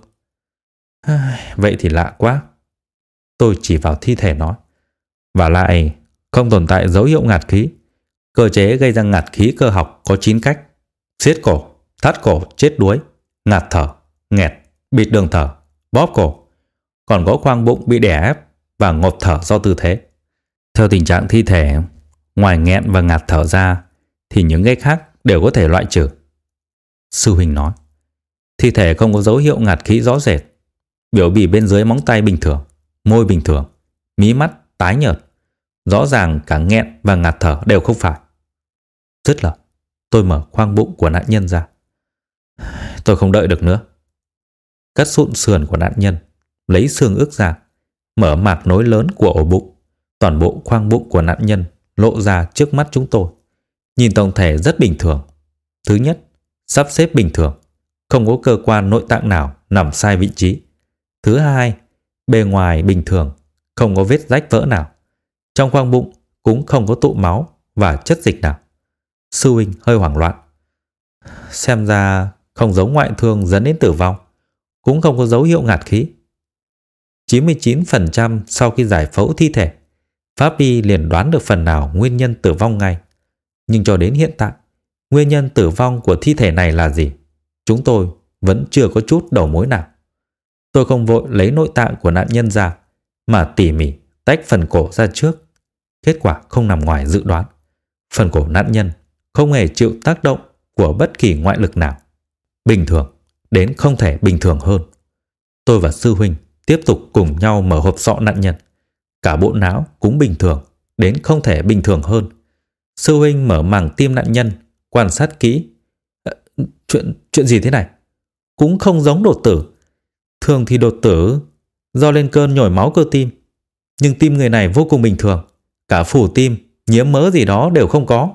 Vậy thì lạ quá. Tôi chỉ vào thi thể nói. Và lại không tồn tại dấu hiệu ngạt khí. Cơ chế gây ra ngạt khí cơ học có chín cách: siết cổ, thắt cổ chết đuối, ngạt thở, nghẹt, bịt đường thở, bóp cổ. Còn có khoang bụng bị đè ép và ngột thở do tư thế. Theo tình trạng thi thể, ngoài nghẹn và ngạt thở ra thì những cái khác đều có thể loại trừ. Sư huynh nói. Thi thể không có dấu hiệu ngạt khí rõ rệt. Biểu bì bên dưới móng tay bình thường, môi bình thường, mí mắt tái nhợt. Rõ ràng cả nghẹn và ngạt thở đều không phải. Dứt lời, tôi mở khoang bụng của nạn nhân ra. Tôi không đợi được nữa. Cắt sụn sườn của nạn nhân, lấy xương ức ra, mở mạc nối lớn của ổ bụng. Toàn bộ khoang bụng của nạn nhân lộ ra trước mắt chúng tôi. Nhìn tổng thể rất bình thường. Thứ nhất, sắp xếp bình thường, không có cơ quan nội tạng nào nằm sai vị trí. Thứ hai, Bề ngoài bình thường, không có vết rách vỡ nào. Trong khoang bụng cũng không có tụ máu và chất dịch nào. Sư huynh hơi hoảng loạn. Xem ra không giống ngoại thương dẫn đến tử vong, cũng không có dấu hiệu ngạt khí. chín mươi chín phần trăm sau khi giải phẫu thi thể, pháp y liền đoán được phần nào nguyên nhân tử vong ngay. Nhưng cho đến hiện tại, nguyên nhân tử vong của thi thể này là gì, chúng tôi vẫn chưa có chút đầu mối nào. Tôi không vội lấy nội tạng của nạn nhân ra, mà tỉ mỉ tách phần cổ ra trước. Kết quả không nằm ngoài dự đoán. Phần cổ nạn nhân không hề chịu tác động của bất kỳ ngoại lực nào. Bình thường đến không thể bình thường hơn. Tôi và sư huynh tiếp tục cùng nhau mở hộp sọ nạn nhân. Cả bộ não cũng bình thường đến không thể bình thường hơn. Sư huynh mở màng tim nạn nhân, quan sát kỹ. À, chuyện chuyện gì thế này? Cũng không giống đột tử. Thường thì đột tử do lên cơn nhồi máu cơ tim, nhưng tim người này vô cùng bình thường. Cả phủ tim, nhiễm mỡ gì đó đều không có.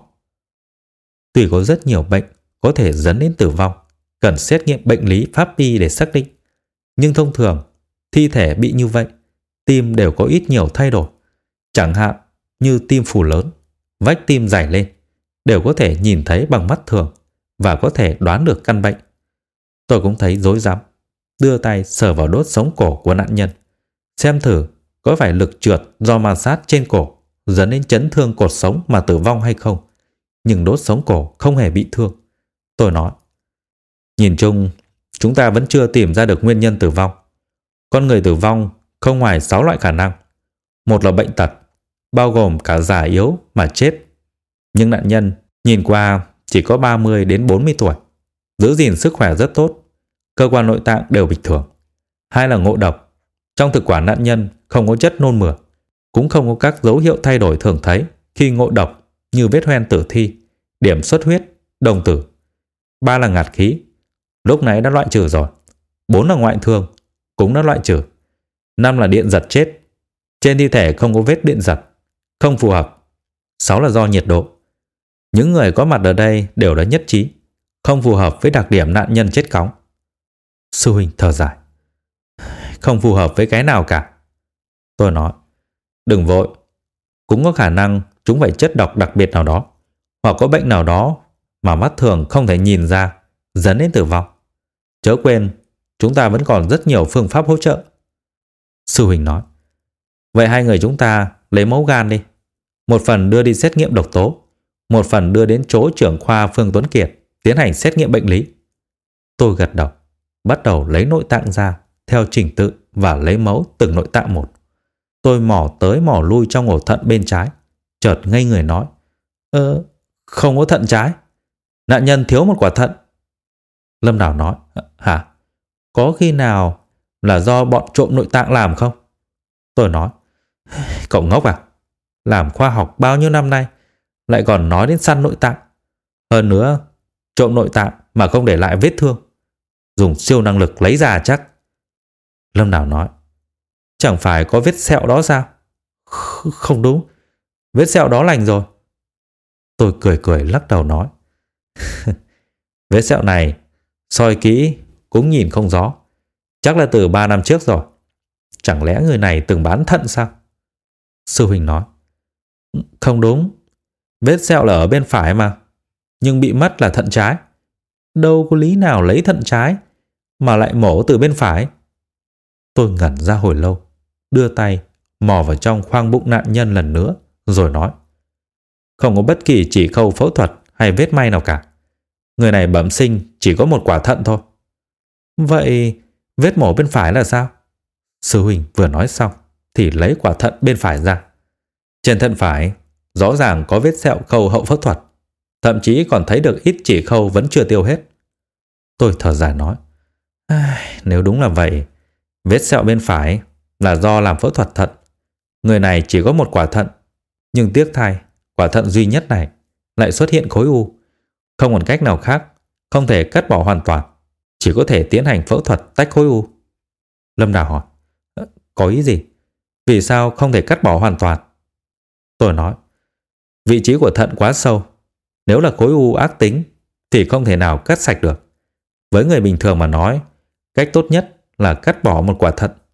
Tuy có rất nhiều bệnh có thể dẫn đến tử vong, cần xét nghiệm bệnh lý pháp y để xác định, nhưng thông thường thi thể bị như vậy, tim đều có ít nhiều thay đổi. Chẳng hạn như tim phủ lớn, vách tim dày lên, đều có thể nhìn thấy bằng mắt thường và có thể đoán được căn bệnh. Tôi cũng thấy rối rắm, đưa tay sờ vào đốt sống cổ của nạn nhân, xem thử có phải lực trượt do ma sát trên cổ dẫn đến chấn thương cột sống mà tử vong hay không. Nhưng đốt sống cổ không hề bị thương. Tôi nói, nhìn chung chúng ta vẫn chưa tìm ra được nguyên nhân tử vong. Con người tử vong không ngoài sáu loại khả năng. Một là bệnh tật, bao gồm cả già yếu mà chết. Nhưng nạn nhân nhìn qua chỉ có ba mươi đến bốn mươi tuổi, giữ gìn sức khỏe rất tốt, cơ quan nội tạng đều bình thường. Hai là ngộ độc. Trong thực quản nạn nhân không có chất nôn mửa, cũng không có các dấu hiệu thay đổi thường thấy khi ngộ độc như vết hoen tử thi, điểm xuất huyết, đồng tử. Ba là ngạt khí. Lúc nãy đã loại trừ rồi. Bốn là ngoại thương, cũng đã loại trừ. Năm là điện giật chết. Trên thi thể không có vết điện giật, không phù hợp. Sáu là do nhiệt độ. Những người có mặt ở đây đều đã nhất trí, không phù hợp với đặc điểm nạn nhân chết cóng. Sư huynh thở dài. Không phù hợp với cái nào cả. Tôi nói, đừng vội. Cũng có khả năng chúng phải chất độc đặc biệt nào đó, hoặc có bệnh nào đó mà mắt thường không thể nhìn ra, dẫn đến tử vong. Chớ quên, chúng ta vẫn còn rất nhiều phương pháp hỗ trợ. Sư huynh nói, vậy hai người chúng ta lấy mẫu gan đi. Một phần đưa đi xét nghiệm độc tố, một phần đưa đến chỗ trưởng khoa Phương Tuấn Kiệt tiến hành xét nghiệm bệnh lý. Tôi gật đầu, bắt đầu lấy nội tạng ra theo trình tự và lấy mẫu từng nội tạng một. Tôi mò tới mò lui trong ổ thận bên trái, chợt ngây người nói, Ơ, không có thận trái. Nạn nhân thiếu một quả thận. Lâm Đào nói, hả? Có khi nào là do bọn trộm nội tạng làm không? Tôi nói, cậu ngốc à? Làm khoa học bao nhiêu năm nay, lại còn nói đến săn nội tạng. Hơn nữa, trộm nội tạng mà không để lại vết thương, dùng siêu năng lực lấy ra chắc. Lâm Đào nói, chẳng phải có vết sẹo đó sao? Không đúng, vết sẹo đó lành rồi. Tôi cười cười lắc đầu nói, vết sẹo này soi kỹ cũng nhìn không rõ, chắc là từ ba năm trước rồi. Chẳng lẽ người này từng bán thận sao? Sư huynh nói, không đúng, vết sẹo là ở bên phải mà, nhưng bị mất là thận trái. Đâu có lý nào lấy thận trái mà lại mổ từ bên phải. Tôi ngẩn ra hồi lâu, đưa tay mò vào trong khoang bụng nạn nhân lần nữa, rồi nói, không có bất kỳ chỉ khâu phẫu thuật hay vết may nào cả. Người này bẩm sinh chỉ có một quả thận thôi. Vậy vết mổ bên phải là sao? Sư huynh vừa nói xong thì lấy quả thận bên phải ra. Trên thận phải rõ ràng có vết sẹo khâu hậu phẫu thuật, thậm chí còn thấy được ít chỉ khâu vẫn chưa tiêu hết. Tôi thở dài nói, nếu đúng là vậy, vết sẹo bên phải là do làm phẫu thuật thận. Người này chỉ có một quả thận, nhưng tiếc thay, quả thận duy nhất này lại xuất hiện khối u. Không còn cách nào khác, không thể cắt bỏ hoàn toàn, chỉ có thể tiến hành phẫu thuật tách khối u. Lâm Đào hỏi, có ý gì? Vì sao không thể cắt bỏ hoàn toàn? Tôi nói, vị trí của thận quá sâu, nếu là khối u ác tính thì không thể nào cắt sạch được. Với người bình thường mà nói, cách tốt nhất là cắt bỏ một quả thận.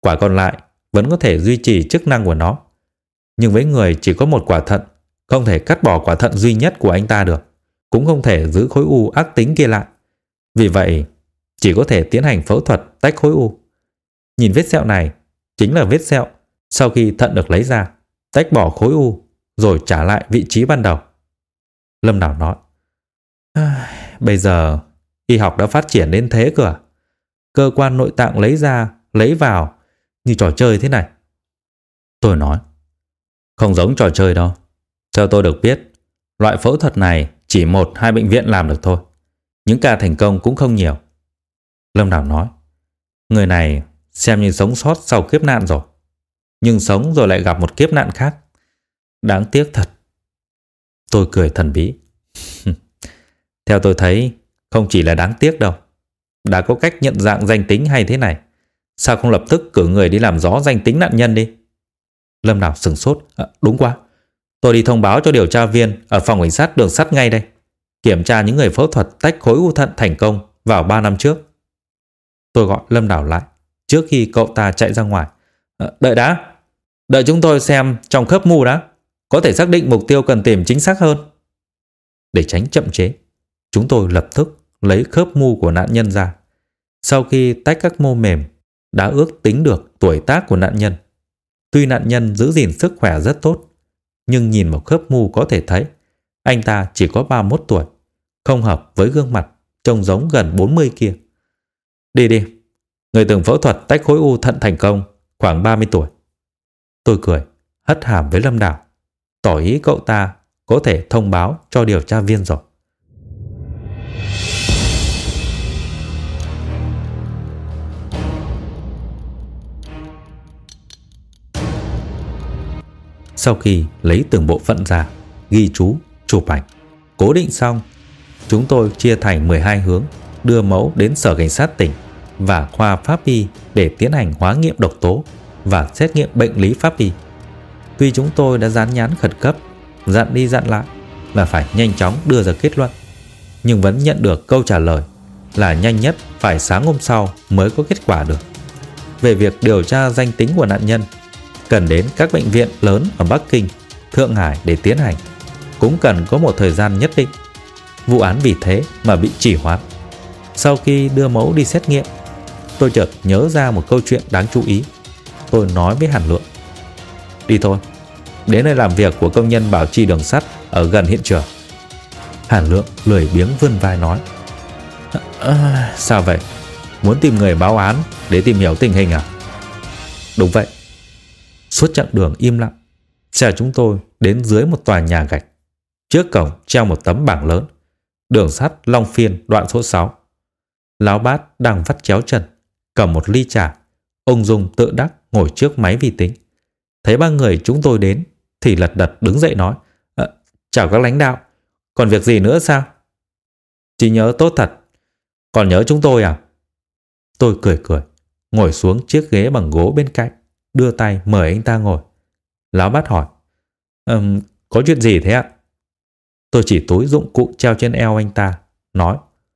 Quả còn lại vẫn có thể duy trì chức năng của nó. Nhưng với người chỉ có một quả thận, không thể cắt bỏ quả thận duy nhất của anh ta được, cũng không thể giữ khối u ác tính kia lại. Vì vậy, chỉ có thể tiến hành phẫu thuật tách khối u. Nhìn vết sẹo này, chính là vết sẹo sau khi thận được lấy ra, tách bỏ khối u, rồi trả lại vị trí ban đầu. Lâm Đào nói, bây giờ y học đã phát triển đến thế cơ à? Cơ quan nội tạng lấy ra, lấy vào như trò chơi thế này. Tôi nói, không giống trò chơi đâu. Theo tôi được biết, loại phẫu thuật này chỉ một hai bệnh viện làm được thôi. Những ca thành công cũng không nhiều. Lâm Đào nói, người này xem như sống sót sau kiếp nạn rồi, nhưng sống rồi lại gặp một kiếp nạn khác. Đáng tiếc thật. Tôi cười thần bí. Theo tôi thấy, không chỉ là đáng tiếc đâu. Đã có cách nhận dạng danh tính hay thế này, sao không lập tức cử người đi làm rõ danh tính nạn nhân đi? Lâm Đào sửng sốt. À, đúng quá. Tôi đi thông báo cho điều tra viên ở phòng cảnh sát đường sắt ngay đây, kiểm tra những người phẫu thuật tách khối u thận thành công vào ba năm trước. Tôi gọi Lâm Đào lại trước khi cậu ta chạy ra ngoài. À, đợi đã. Đợi chúng tôi xem trong khớp mù đã, có thể xác định mục tiêu cần tìm chính xác hơn. Để tránh chậm chế, chúng tôi lập tức lấy khớp mù của nạn nhân ra. Sau khi tách các mô mềm, đã ước tính được tuổi tác của nạn nhân. Tuy nạn nhân giữ gìn sức khỏe rất tốt, nhưng nhìn vào khớp mù có thể thấy anh ta chỉ có ba mươi mốt tuổi, không hợp với gương mặt trông giống gần bốn mươi kia. Đi đi, người từng phẫu thuật tách khối u thận thành công, khoảng ba mươi tuổi. Tôi cười, hất hàm với Lâm Đào, tỏ ý cậu ta có thể thông báo cho điều tra viên rồi. Sau khi lấy từng bộ phận ra, ghi chú, chụp ảnh, cố định xong, chúng tôi chia thành mười hai hướng đưa mẫu đến Sở Cảnh sát tỉnh và khoa pháp y để tiến hành hóa nghiệm độc tố và xét nghiệm bệnh lý pháp y. Tuy chúng tôi đã dán nhãn khẩn cấp, dặn đi dặn lại là phải nhanh chóng đưa ra kết luận, nhưng vẫn nhận được câu trả lời là nhanh nhất phải sáng hôm sau mới có kết quả được. Về việc điều tra danh tính của nạn nhân, cần đến các bệnh viện lớn ở Bắc Kinh, Thượng Hải để tiến hành, cũng cần có một thời gian nhất định. Vụ án vì thế mà bị trì hoãn. Sau khi đưa mẫu đi xét nghiệm, tôi chợt nhớ ra một câu chuyện đáng chú ý. Tôi nói với Hàn Lượng, đi thôi, đến nơi làm việc của công nhân bảo trì đường sắt ở gần hiện trường. Hàn Lượng lười biếng vươn vai nói, à, sao vậy? Muốn tìm người báo án để tìm hiểu tình hình à? Đúng vậy. Suốt chặng đường im lặng, xe chúng tôi đến dưới một tòa nhà gạch. Trước cổng treo một tấm bảng lớn, đường sắt Long Phiên đoạn số sáu. Lão Bát đang vắt chéo chân, cầm một ly trà, ung dung tự đắc ngồi trước máy vi tính. Thấy ba người chúng tôi đến thì lật đật đứng dậy nói, à, chào các lãnh đạo, còn việc gì nữa sao? Trí nhớ tốt thật, còn nhớ chúng tôi à? Tôi cười cười, ngồi xuống chiếc ghế bằng gỗ bên cạnh, đưa tay mời anh ta ngồi. Lão Bát hỏi, um, có chuyện gì thế ạ? Tôi chỉ túi dụng cụ treo trên eo anh ta, nói,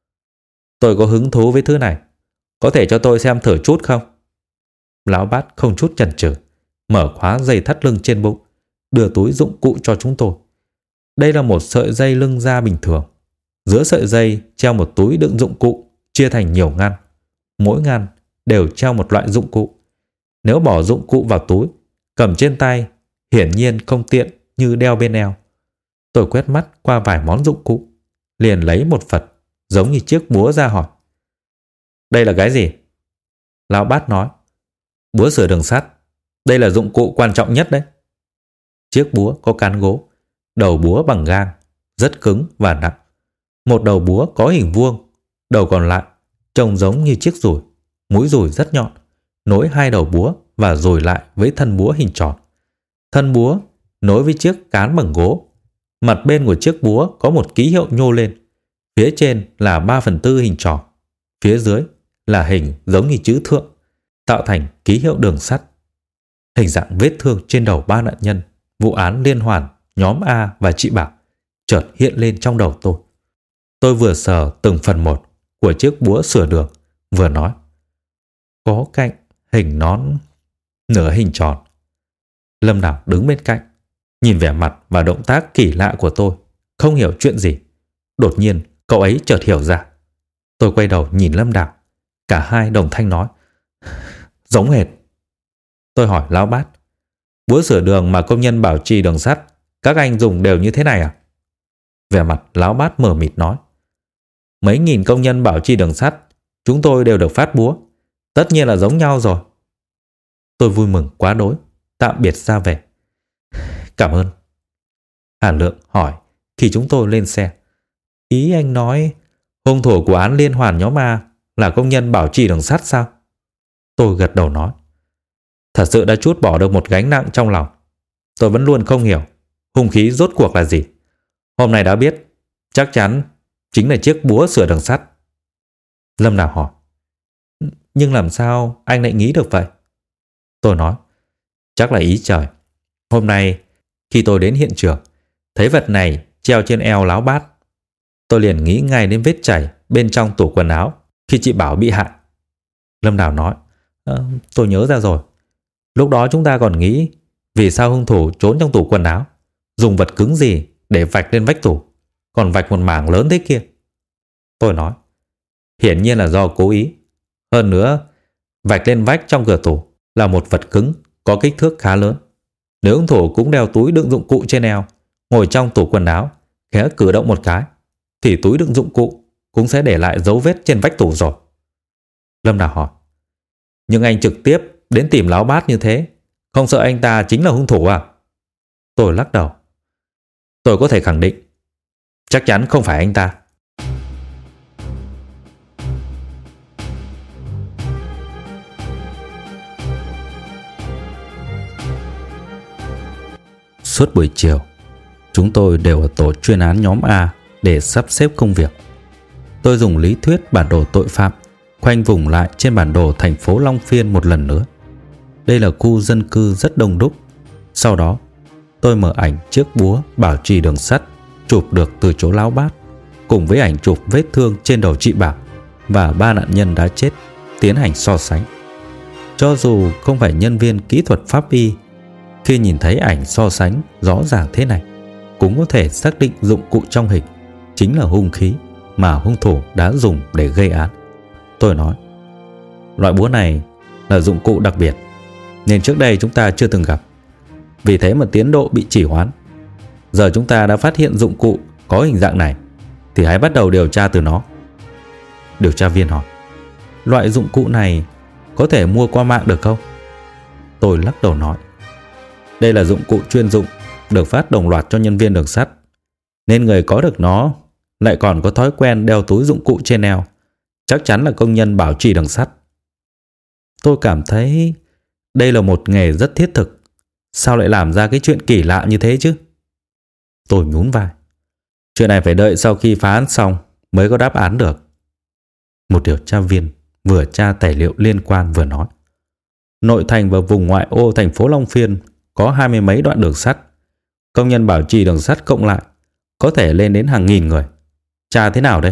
tôi có hứng thú với thứ này, có thể cho tôi xem thử chút không? Lão Bát không chút chần chừ, mở khóa dây thắt lưng trên bụng, đưa túi dụng cụ cho chúng tôi. Đây là một sợi dây lưng da bình thường. Giữa sợi dây treo một túi đựng dụng cụ, chia thành nhiều ngăn. Mỗi ngăn đều treo một loại dụng cụ. Nếu bỏ dụng cụ vào túi, cầm trên tay, hiển nhiên không tiện như đeo bên eo. Tôi quét mắt qua vài món dụng cụ, liền lấy một vật giống như chiếc búa ra hỏi, đây là cái gì? Lão Bát nói, búa sửa đường sắt. Đây là dụng cụ quan trọng nhất đấy. Chiếc búa có cán gỗ, đầu búa bằng gang, rất cứng và nặng. Một đầu búa có hình vuông, đầu còn lại trông giống như chiếc dùi, mũi dùi rất nhọn, nối hai đầu búa và dùi lại với thân búa hình tròn. Thân búa nối với chiếc cán bằng gỗ. Mặt bên của chiếc búa có một ký hiệu nhô lên. Phía trên là ba phần tư hình tròn, phía dưới là hình giống như chữ thượng, tạo thành ký hiệu đường sắt. Hình dạng vết thương trên đầu ba nạn nhân vụ án liên hoàn nhóm A và chị Bảo chợt hiện lên trong đầu tôi. Tôi vừa sờ từng phần một của chiếc búa sửa đường, vừa nói, có cạnh hình nón nửa hình tròn. Lâm Đào đứng bên cạnh, nhìn vẻ mặt và động tác kỳ lạ của tôi, không hiểu chuyện gì. Đột nhiên cậu ấy chợt hiểu ra. Tôi quay đầu nhìn Lâm Đào, cả hai đồng thanh nói: giống hệt. Tôi hỏi Lão Bát: búa sửa đường mà công nhân bảo trì đường sắt các anh dùng đều như thế này à? Vẻ mặt Lão Bát mờ mịt nói: mấy nghìn công nhân bảo trì đường sắt chúng tôi đều được phát búa, tất nhiên là giống nhau rồi. Tôi vui mừng quá đỗi, tạm biệt ra về. Cảm ơn. Hà Lượng hỏi khi chúng tôi lên xe: ý anh nói hung thủ của án liên hoàn nhóm A là công nhân bảo trì đường sắt sao? Tôi gật đầu nói: thật sự đã trút bỏ được một gánh nặng trong lòng. Tôi vẫn luôn không hiểu hung khí rốt cuộc là gì. Hôm nay đã biết, chắc chắn chính là chiếc búa sửa đường sắt. Lâm Đào hỏi: nhưng làm sao anh lại nghĩ được vậy? Tôi nói: chắc là ý trời. Hôm nay khi tôi đến hiện trường, thấy vật này treo trên eo Lão Bát, tôi liền nghĩ ngay đến vết chảy bên trong tủ quần áo khi chị Bảo bị hại. Lâm Đào nói: à, tôi nhớ ra rồi. Lúc đó chúng ta còn nghĩ vì sao hung thủ trốn trong tủ quần áo, dùng vật cứng gì để vạch lên vách tủ, còn vạch một mảng lớn thế kia. Tôi nói: hiển nhiên là do cố ý. Hơn nữa, vạch lên vách trong cửa tủ là một vật cứng có kích thước khá lớn. Nếu hung thủ cũng đeo túi đựng dụng cụ trên eo, ngồi trong tủ quần áo, khẽ cử động một cái, thì túi đựng dụng cụ cũng sẽ để lại dấu vết trên vách tủ rồi. Lâm Đào hỏi: nhưng anh trực tiếp đến tìm Lão Bát như thế, không sợ anh ta chính là hung thủ à? Tôi lắc đầu: tôi có thể khẳng định, chắc chắn không phải anh ta. Suốt buổi chiều, chúng tôi đều ở tổ chuyên án nhóm A để sắp xếp công việc. Tôi dùng lý thuyết bản đồ tội phạm khoanh vùng lại trên bản đồ thành phố Long Phiên một lần nữa. Đây là khu dân cư rất đông đúc. Sau đó, tôi mở ảnh chiếc búa bảo trì đường sắt chụp được từ chỗ Lão Bát, cùng với ảnh chụp vết thương trên đầu chị Bảo và ba nạn nhân đã chết, tiến hành so sánh. Cho dù không phải nhân viên kỹ thuật pháp y, khi nhìn thấy ảnh so sánh rõ ràng thế này, cũng có thể xác định dụng cụ trong hình chính là hung khí mà hung thủ đã dùng để gây án. Tôi nói: loại búa này là dụng cụ đặc biệt, nên trước đây chúng ta chưa từng gặp. Vì thế mà tiến độ bị trì hoãn. Giờ chúng ta đã phát hiện dụng cụ có hình dạng này, thì hãy bắt đầu điều tra từ nó. Điều tra viên hỏi: loại dụng cụ này có thể mua qua mạng được không? Tôi lắc đầu nói: đây là dụng cụ chuyên dụng, được phát đồng loạt cho nhân viên đường sắt, nên người có được nó lại còn có thói quen đeo túi dụng cụ trên eo, chắc chắn là công nhân bảo trì đường sắt. Tôi cảm thấy đây là một nghề rất thiết thực. Sao lại làm ra cái chuyện kỳ lạ như thế chứ? Tôi nhún vai: chuyện này phải đợi sau khi phá án xong mới có đáp án được. Một điều tra viên vừa tra tài liệu liên quan vừa nói: nội thành và vùng ngoại ô thành phố Long Phiên có hai mươi mấy đoạn đường sắt. Công nhân bảo trì đường sắt cộng lại có thể lên đến hàng nghìn người. Tra thế nào đây?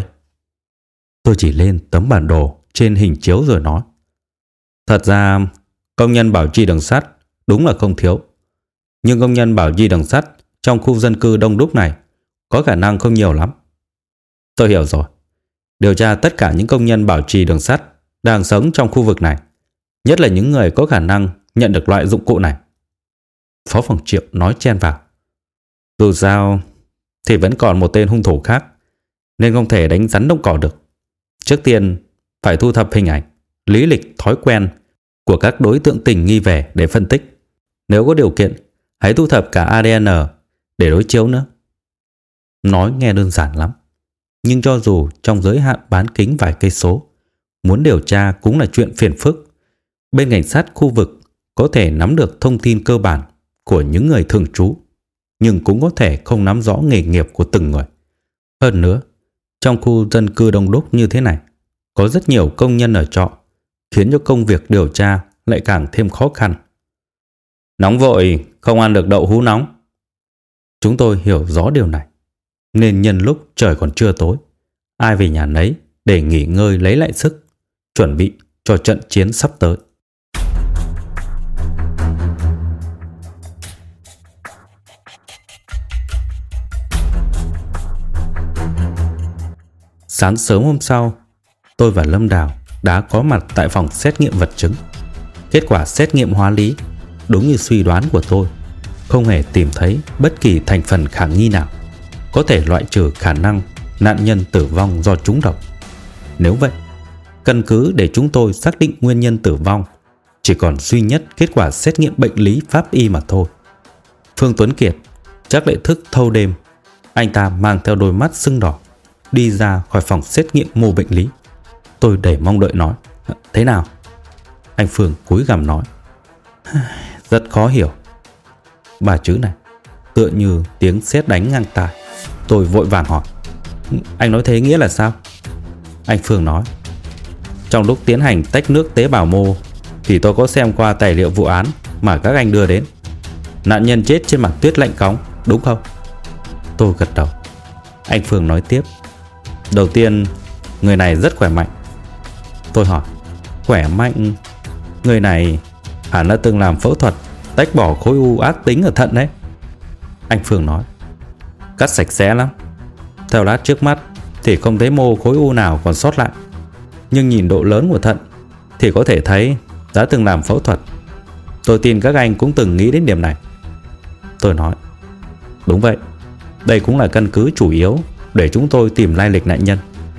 Tôi chỉ lên tấm bản đồ trên hình chiếu rồi nói: thật ra công nhân bảo trì đường sắt đúng là không thiếu, nhưng công nhân bảo trì đường sắt trong khu dân cư đông đúc này có khả năng không nhiều lắm. Tôi hiểu rồi. Điều tra tất cả những công nhân bảo trì đường sắt đang sống trong khu vực này, nhất là những người có khả năng nhận được loại dụng cụ này. Phó phòng Triệu nói chen vào: dù sao thì vẫn còn một tên hung thủ khác, nên không thể đánh rắn động cỏ được. Trước tiên phải thu thập hình ảnh, lý lịch, thói quen của các đối tượng tình nghi về để phân tích. Nếu có điều kiện, hãy thu thập cả a đê en để đối chiếu nữa. Nói nghe đơn giản lắm, nhưng cho dù trong giới hạn bán kính vài cây số, muốn điều tra cũng là chuyện phiền phức. Bên cảnh sát khu vực có thể nắm được thông tin cơ bản của những người thường trú, nhưng cũng có thể không nắm rõ nghề nghiệp của từng người. Hơn nữa, trong khu dân cư đông đúc như thế này, có rất nhiều công nhân ở trọ, khiến cho công việc điều tra lại càng thêm khó khăn. Nóng vội không ăn được đậu hũ nóng. Chúng tôi hiểu rõ điều này, nên nhân lúc trời còn chưa tối, ai về nhà nấy để nghỉ ngơi lấy lại sức, chuẩn bị cho trận chiến sắp tới. Sáng sớm hôm sau, tôi và Lâm Đào đã có mặt tại phòng xét nghiệm vật chứng. Kết quả xét nghiệm hóa lý đúng như suy đoán của tôi, không hề tìm thấy bất kỳ thành phần khả nghi nào có thể loại trừ khả năng nạn nhân tử vong do trúng độc. Nếu vậy, căn cứ để chúng tôi xác định nguyên nhân tử vong chỉ còn duy nhất kết quả xét nghiệm bệnh lý pháp y mà thôi. Phương Tuấn Kiệt chắc lại thức thâu đêm. Anh ta mang theo đôi mắt sưng đỏ đi ra khỏi phòng xét nghiệm mô bệnh lý. Tôi đầy mong đợi nói: thế nào? Anh Phương cúi gằm nói: rất khó hiểu. Ba chữ này tựa như tiếng sét đánh ngang tai. Tôi vội vàng hỏi: anh nói thế nghĩa là sao? Anh Phương nói: trong lúc tiến hành tách nước tế bào mô thì tôi có xem qua tài liệu vụ án mà các anh đưa đến. Nạn nhân chết trên mặt tuyết lạnh cóng, đúng không? Tôi gật đầu. Anh Phương nói tiếp: đầu tiên, người này rất khỏe mạnh. Tôi hỏi: khỏe mạnh? Người này hẳn đã từng làm phẫu thuật tách bỏ khối u ác tính ở thận đấy. Anh Phương nói: cắt sạch sẽ lắm. Theo lát trước mắt thì không thấy mô khối u nào còn sót lại, nhưng nhìn độ lớn của thận thì có thể thấy đã từng làm phẫu thuật. Tôi tin các anh cũng từng nghĩ đến điểm này. Tôi nói: đúng vậy. Đây cũng là căn cứ chủ yếu để chúng tôi tìm lai lịch nạn nhân.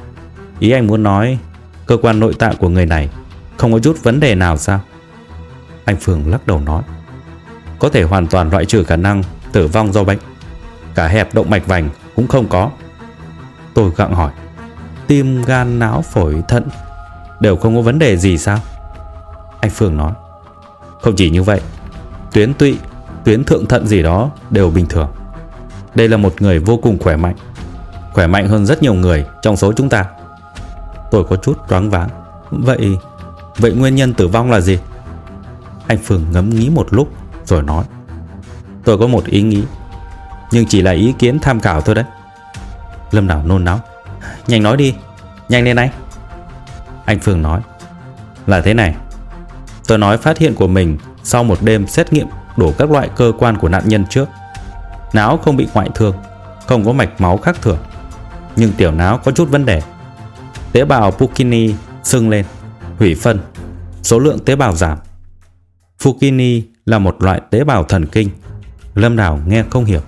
Ý anh muốn nói cơ quan nội tạng của người này không có chút vấn đề nào sao? Anh Phương lắc đầu nói: có thể hoàn toàn loại trừ khả năng tử vong do bệnh. Cả hẹp động mạch vành cũng không có. Tôi gặng hỏi: tim, gan, não, phổi, thận đều không có vấn đề gì sao? Anh Phương nói: không chỉ như vậy, tuyến tụy, tuyến thượng thận gì đó đều bình thường. Đây là một người vô cùng khỏe mạnh, khỏe mạnh hơn rất nhiều người trong số chúng ta. Tôi có chút choáng váng. Vậy Vậy nguyên nhân tử vong là gì? Anh Phương ngẫm nghĩ một lúc rồi nói: tôi có một ý nghĩ, nhưng chỉ là ý kiến tham khảo thôi đấy. Lâm Đào nôn nóng: nhanh nói đi, nhanh lên anh. Anh Phương nói: là thế này. Tôi nói phát hiện của mình sau một đêm xét nghiệm đủ các loại cơ quan của nạn nhân trước. Não không bị ngoại thương, không có mạch máu khác thường, nhưng tiểu não có chút vấn đề. Tế bào Purkinje sưng lên, hủy phân, số lượng tế bào giảm. Purkinje là một loại tế bào thần kinh. Lâm Đào nghe không hiểu.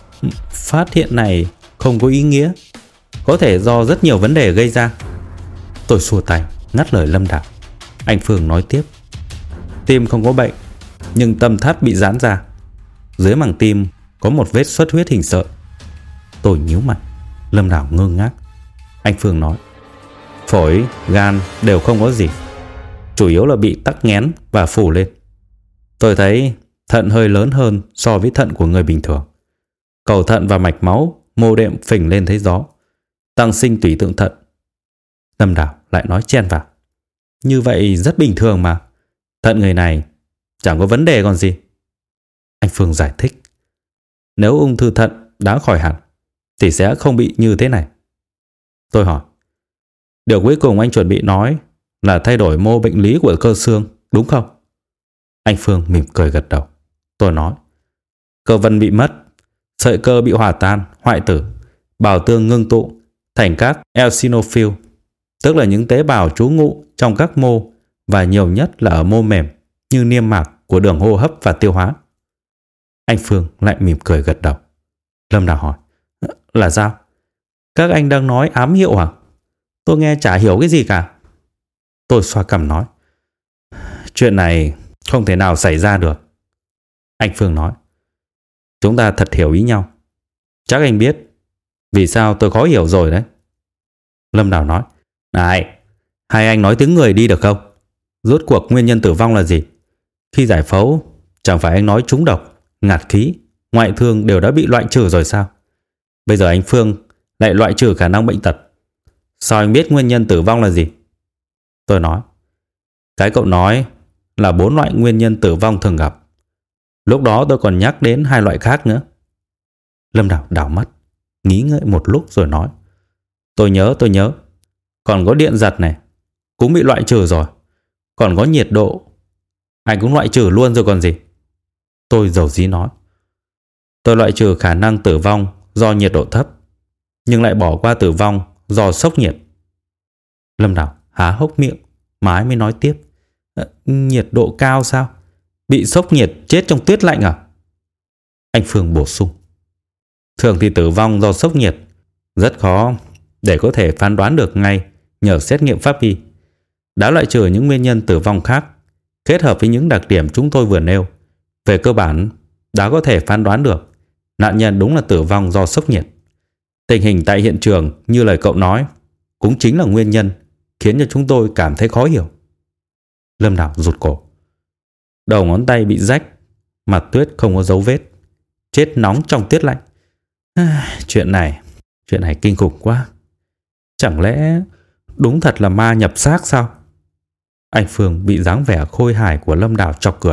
Phát hiện này không có ý nghĩa, có thể do rất nhiều vấn đề gây ra. Tôi xua tay ngắt lời Lâm Đào. Anh Phương nói tiếp: tim không có bệnh, nhưng tâm thắt bị giãn ra. Dưới màng tim có một vết xuất huyết hình sợi. Tôi nhíu mày. Lâm Đào ngơ ngác. Anh Phương nói: phổi, gan đều không có gì, chủ yếu là bị tắc nghẽn và phù lên. Tôi thấy thận hơi lớn hơn so với thận của người bình thường. Cầu thận và mạch máu mô đệm phình lên thấy gió, tăng sinh tủy tượng thận. Lâm Đào lại nói chen vào: như vậy rất bình thường mà, thận người này chẳng có vấn đề còn gì. Anh Phương giải thích: nếu ung thư thận đã khỏi hẳn thì sẽ không bị như thế này. Tôi hỏi: điều cuối cùng anh chuẩn bị nói là thay đổi mô bệnh lý của cơ xương, đúng không? Anh Phương mỉm cười gật đầu. Tôi nói: cơ vân bị mất, sợi cơ bị hòa tan, hoại tử, bào tương ngưng tụ thành các eosinophil, tức là những tế bào trú ngụ trong các mô, và nhiều nhất là ở mô mềm như niêm mạc của đường hô hấp và tiêu hóa. Anh Phương lại mỉm cười gật đầu. Lâm Đào hỏi: là sao? Các anh đang nói ám hiệu à? Tôi nghe chả hiểu cái gì cả. Tôi xoa cằm nói: chuyện này không thể nào xảy ra được. Anh Phương nói: chúng ta thật hiểu ý nhau. Chắc anh biết vì sao tôi khó hiểu rồi đấy. Lâm Đào nói: này, hai anh nói tiếng người đi được không? Rốt cuộc nguyên nhân tử vong là gì? Khi giải phẫu, chẳng phải anh nói trúng độc, ngạt khí, ngoại thương đều đã bị loại trừ rồi sao? Bây giờ anh Phương lại loại trừ khả năng bệnh tật. Sao anh biết nguyên nhân tử vong là gì? Tôi nói: cái cậu nói là bốn loại nguyên nhân tử vong thường gặp. Lúc đó tôi còn nhắc đến hai loại khác nữa. Lâm Đào đảo mắt, nghĩ ngợi một lúc rồi nói: tôi nhớ, tôi nhớ. Còn có điện giật này, cũng bị loại trừ rồi. Còn có nhiệt độ, anh cũng loại trừ luôn rồi còn gì. Tôi dầu dí nói: tôi loại trừ khả năng tử vong do nhiệt độ thấp, nhưng lại bỏ qua tử vong do sốc nhiệt. Lâm Đào há hốc miệng, mãi mới nói tiếp. Nhiệt độ cao sao? Bị sốc nhiệt chết trong tuyết lạnh à? Anh Phương bổ sung. Thường thì tử vong do sốc nhiệt rất khó để có thể phán đoán được ngay nhờ xét nghiệm pháp y. Đã loại trừ những nguyên nhân tử vong khác, kết hợp với những đặc điểm chúng tôi vừa nêu, về cơ bản đã có thể phán đoán được nạn nhân đúng là tử vong do sốc nhiệt. Tình hình tại hiện trường như lời cậu nói cũng chính là nguyên nhân khiến cho chúng tôi cảm thấy khó hiểu. Lâm Đào rụt cổ. Đầu ngón tay bị rách, mặt tuyết không có dấu vết, chết nóng trong tuyết lạnh. À, chuyện này, chuyện này kinh khủng quá. Chẳng lẽ đúng thật là ma nhập xác sao? Anh Phương bị dáng vẻ khôi hài của Lâm Đào chọc cười.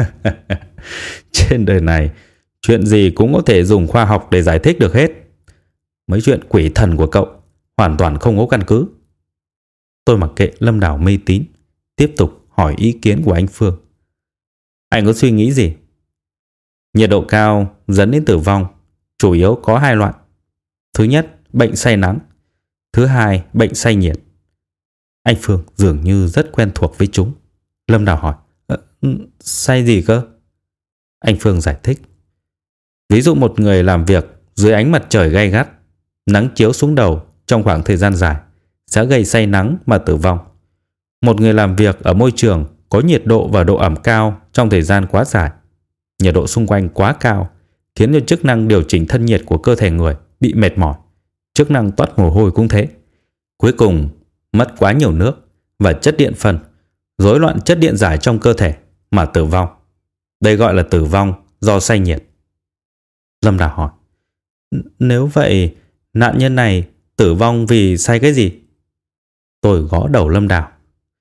Trên đời này, chuyện gì cũng có thể dùng khoa học để giải thích được hết. Mấy chuyện quỷ thần của cậu hoàn toàn không có căn cứ. Tôi mặc kệ Lâm Đào mê tín, tiếp tục hỏi ý kiến của anh Phương. Anh có suy nghĩ gì? Nhiệt độ cao dẫn đến tử vong chủ yếu có hai loại. Thứ nhất, bệnh say nắng. Thứ hai, bệnh say nhiệt. Anh Phương dường như rất quen thuộc với chúng. Lâm Đào hỏi. Ờ, say gì cơ? Anh Phương giải thích. Ví dụ một người làm việc dưới ánh mặt trời gay gắt, nắng chiếu xuống đầu trong khoảng thời gian dài sẽ gây say nắng mà tử vong. Một người làm việc ở môi trường có nhiệt độ và độ ẩm cao trong thời gian quá dài, nhiệt độ xung quanh quá cao khiến cho chức năng điều chỉnh thân nhiệt của cơ thể người bị mệt mỏi, chức năng toát mồ hôi cũng thế. Cuối cùng mất quá nhiều nước và chất điện phân, rối loạn chất điện giải trong cơ thể mà tử vong. Đây gọi là tử vong do say nhiệt. Lâm Đào hỏi. Nếu vậy, nạn nhân này tử vong vì say cái gì? Tôi gõ đầu Lâm Đào.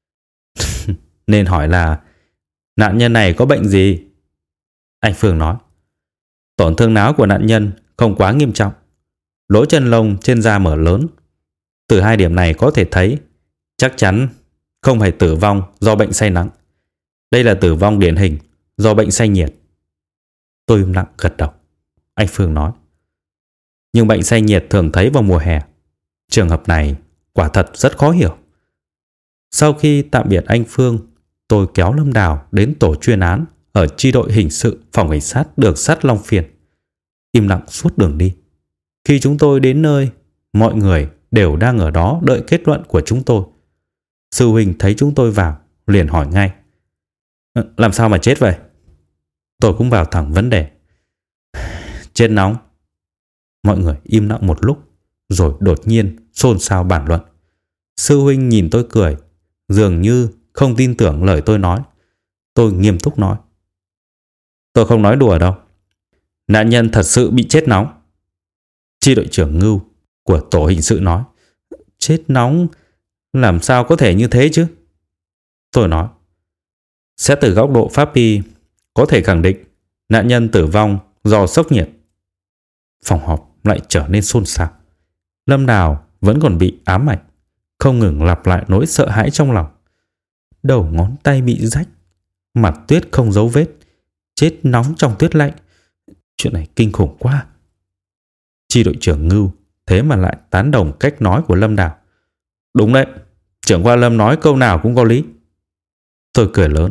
Nên hỏi là nạn nhân này có bệnh gì? Anh Phương nói. Tổn thương não của nạn nhân không quá nghiêm trọng. Lỗ chân lông trên da mở lớn. Từ hai điểm này có thể thấy chắc chắn không phải tử vong do bệnh say nắng. Đây là tử vong điển hình do bệnh say nhiệt. Tôi im lặng gật đầu. Anh Phương nói. Nhưng bệnh say nhiệt thường thấy vào mùa hè. Trường hợp này quả thật rất khó hiểu. Sau khi tạm biệt anh Phương, tôi kéo Lâm Đào đến tổ chuyên án ở chi đội hình sự phòng cảnh sát đường sắt Long Phiên. Im lặng suốt đường đi. Khi chúng tôi đến nơi, mọi người đều đang ở đó đợi kết luận của chúng tôi. Sư huynh thấy chúng tôi vào, liền hỏi ngay. Làm sao mà chết vậy? Tôi cũng vào thẳng vấn đề. Chết nóng. Mọi người im lặng một lúc, rồi đột nhiên xôn xao bàn luận. Sư huynh nhìn tôi cười, dường như không tin tưởng lời tôi nói. Tôi nghiêm túc nói. Tôi không nói đùa đâu. Nạn nhân thật sự bị chết nóng. Chi đội trưởng Ngưu của tổ hình sự nói. Chết nóng? Làm sao có thể như thế chứ? Tôi nói. Xét từ góc độ pháp y, có thể khẳng định nạn nhân tử vong do sốc nhiệt. Phòng họp lại trở nên xôn xao. Lâm Đào vẫn còn bị ám ảnh, không ngừng lặp lại nỗi sợ hãi trong lòng. Đầu ngón tay bị rách, mặt tuyết không dấu vết, chết nóng trong tuyết lạnh. Chuyện này kinh khủng quá. Chi đội trưởng Ngưu thế mà lại tán đồng cách nói của Lâm Đào. Đúng đấy, trưởng khoa Lâm nói câu nào cũng có lý. Tôi cười lớn.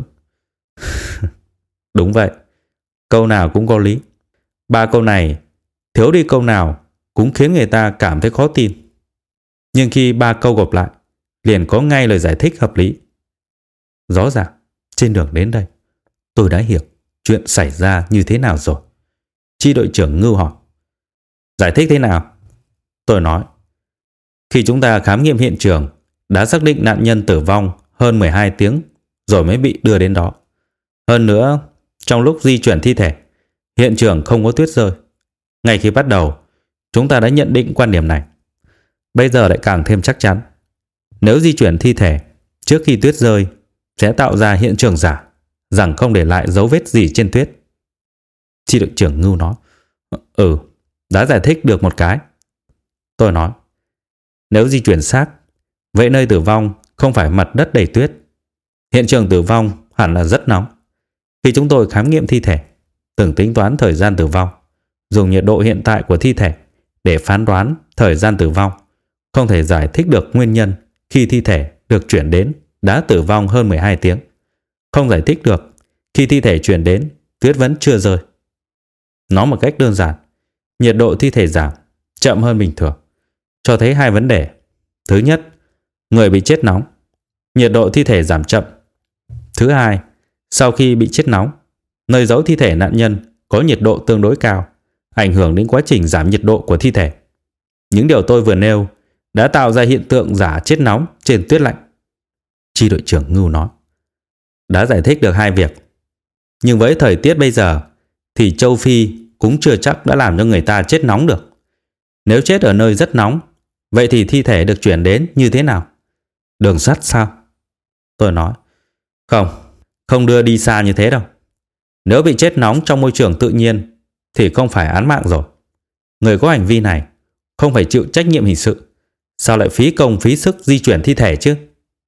Đúng vậy, câu nào cũng có lý. Ba câu này, thiếu đi câu nào cũng khiến người ta cảm thấy khó tin. Nhưng khi ba câu gộp lại, liền có ngay lời giải thích hợp lý. Rõ ràng, trên đường đến đây, tôi đã hiểu chuyện xảy ra như thế nào rồi. Chi đội trưởng Ngưu hỏi. Giải thích thế nào? Tôi nói. Khi chúng ta khám nghiệm hiện trường, đã xác định nạn nhân tử vong hơn mười hai tiếng rồi mới bị đưa đến đó. Hơn nữa, trong lúc di chuyển thi thể, hiện trường không có tuyết rơi. Ngay khi bắt đầu, chúng ta đã nhận định quan điểm này. Bây giờ lại càng thêm chắc chắn. Nếu di chuyển thi thể trước khi tuyết rơi sẽ tạo ra hiện trường giả, rằng không để lại dấu vết gì trên tuyết. Chi đội trưởng Ngưu nói. Ừ, đã giải thích được một cái. Tôi nói. Nếu di chuyển xác, vậy nơi tử vong không phải mặt đất đầy tuyết. Hiện trường tử vong hẳn là rất nóng. Khi chúng tôi khám nghiệm thi thể, từng tính toán thời gian tử vong, dùng nhiệt độ hiện tại của thi thể để phán đoán thời gian tử vong, không thể giải thích được nguyên nhân khi thi thể được chuyển đến đã tử vong hơn mười hai tiếng. Không giải thích được khi thi thể chuyển đến tuyết vẫn chưa rơi. Nói một cách đơn giản, nhiệt độ thi thể giảm chậm hơn bình thường, cho thấy hai vấn đề. Thứ nhất, người bị chết nóng, nhiệt độ thi thể giảm chậm. Thứ hai, sau khi bị chết nóng, nơi giấu thi thể nạn nhân có nhiệt độ tương đối cao, ảnh hưởng đến quá trình giảm nhiệt độ của thi thể. Những điều tôi vừa nêu đã tạo ra hiện tượng giả chết nóng trên tuyết lạnh. Chi đội trưởng Ngưu nói. Đã giải thích được hai việc. Nhưng với thời tiết bây giờ thì châu Phi cũng chưa chắc đã làm cho người ta chết nóng được. Nếu chết ở nơi rất nóng, vậy thì thi thể được chuyển đến như thế nào? Đường sắt sao? Tôi nói. Không, không đưa đi xa như thế đâu. Nếu bị chết nóng trong môi trường tự nhiên thì không phải án mạng rồi. Người có hành vi này không phải chịu trách nhiệm hình sự, sao lại phí công phí sức di chuyển thi thể chứ?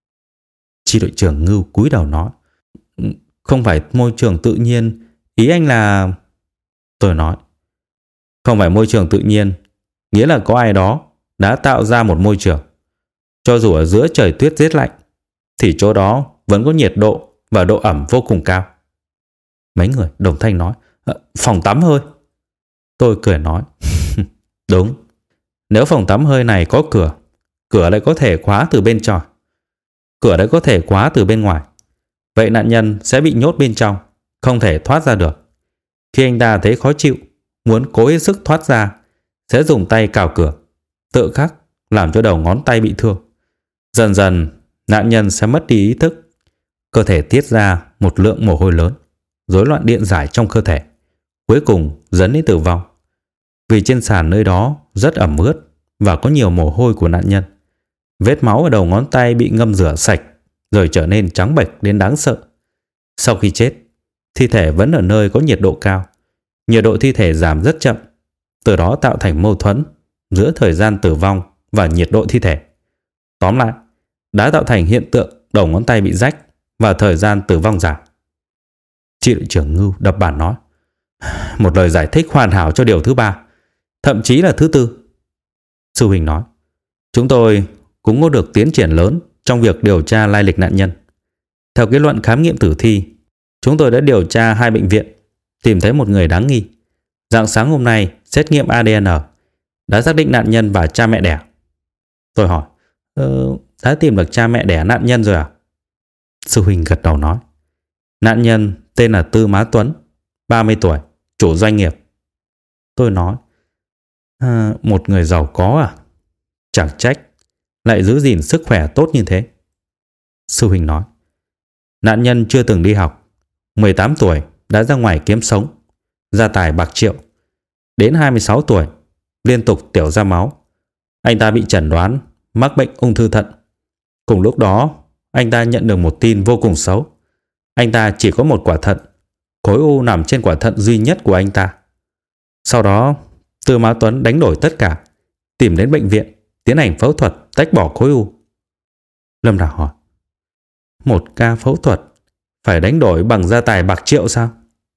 Chi đội trưởng Ngưu cúi đầu nói. Không phải môi trường tự nhiên, ý anh là... Tôi nói. Không phải môi trường tự nhiên, nghĩa là có ai đó đã tạo ra một môi trường. Cho dù ở giữa trời tuyết rét lạnh, thì chỗ đó vẫn có nhiệt độ và độ ẩm vô cùng cao. Mấy người đồng thanh nói. Phòng tắm hơi. Tôi cười nói. Đúng. Nếu phòng tắm hơi này có cửa, cửa lại có thể khóa từ bên trong, cửa lại có thể khóa từ bên ngoài, vậy nạn nhân sẽ bị nhốt bên trong, không thể thoát ra được. Khi anh ta thấy khó chịu, muốn cố hết sức thoát ra, sẽ dùng tay cào cửa, tự khắc làm cho đầu ngón tay bị thương. Dần dần nạn nhân sẽ mất đi ý thức, cơ thể tiết ra một lượng mồ hôi lớn, rối loạn điện giải trong cơ thể, cuối cùng dẫn đến tử vong. Vì trên sàn nơi đó rất ẩm ướt và có nhiều mồ hôi của nạn nhân, vết máu ở đầu ngón tay bị ngâm rửa sạch rồi trở nên trắng bệch đến đáng sợ. Sau khi chết, thi thể vẫn ở nơi có nhiệt độ cao, nhiệt độ thi thể giảm rất chậm, từ đó tạo thành mâu thuẫn giữa thời gian tử vong và nhiệt độ thi thể. Tóm lại, đã tạo thành hiện tượng đầu ngón tay bị rách và thời gian tử vong giảm. Chi đội trưởng Ngưu đập bàn nói. Một lời giải thích hoàn hảo cho điều thứ ba, thậm chí là thứ tư. Sư huynh nói. Chúng tôi cũng có được tiến triển lớn trong việc điều tra lai lịch nạn nhân. Theo kết luận khám nghiệm tử thi, chúng tôi đã điều tra hai bệnh viện, tìm thấy một người đáng nghi. Rạng sáng hôm nay, xét nghiệm a đê en đã xác định nạn nhân và cha mẹ đẻ. Tôi hỏi, ờ, đã tìm được cha mẹ đẻ nạn nhân rồi à? Sư huynh gật đầu nói. Nạn nhân tên là Tư Má Tuấn, ba mươi tuổi, chủ doanh nghiệp. Tôi nói, à, một người giàu có à? Chẳng trách lại giữ gìn sức khỏe tốt như thế. Sư huynh nói, nạn nhân chưa từng đi học, mười tám tuổi đã ra ngoài kiếm sống, gia tài bạc triệu. Đến hai mươi sáu tuổi, liên tục tiểu ra máu. Anh ta bị chẩn đoán mắc bệnh ung thư thận. Cùng lúc đó, anh ta nhận được một tin vô cùng xấu. Anh ta chỉ có một quả thận, khối u nằm trên quả thận duy nhất của anh ta. Sau đó, Tư Má Tuấn đánh đổi tất cả, tìm đến bệnh viện, tiến hành phẫu thuật tách bỏ khối u. Lâm Đào hỏi, một ca phẫu thuật phải đánh đổi bằng gia tài bạc triệu sao?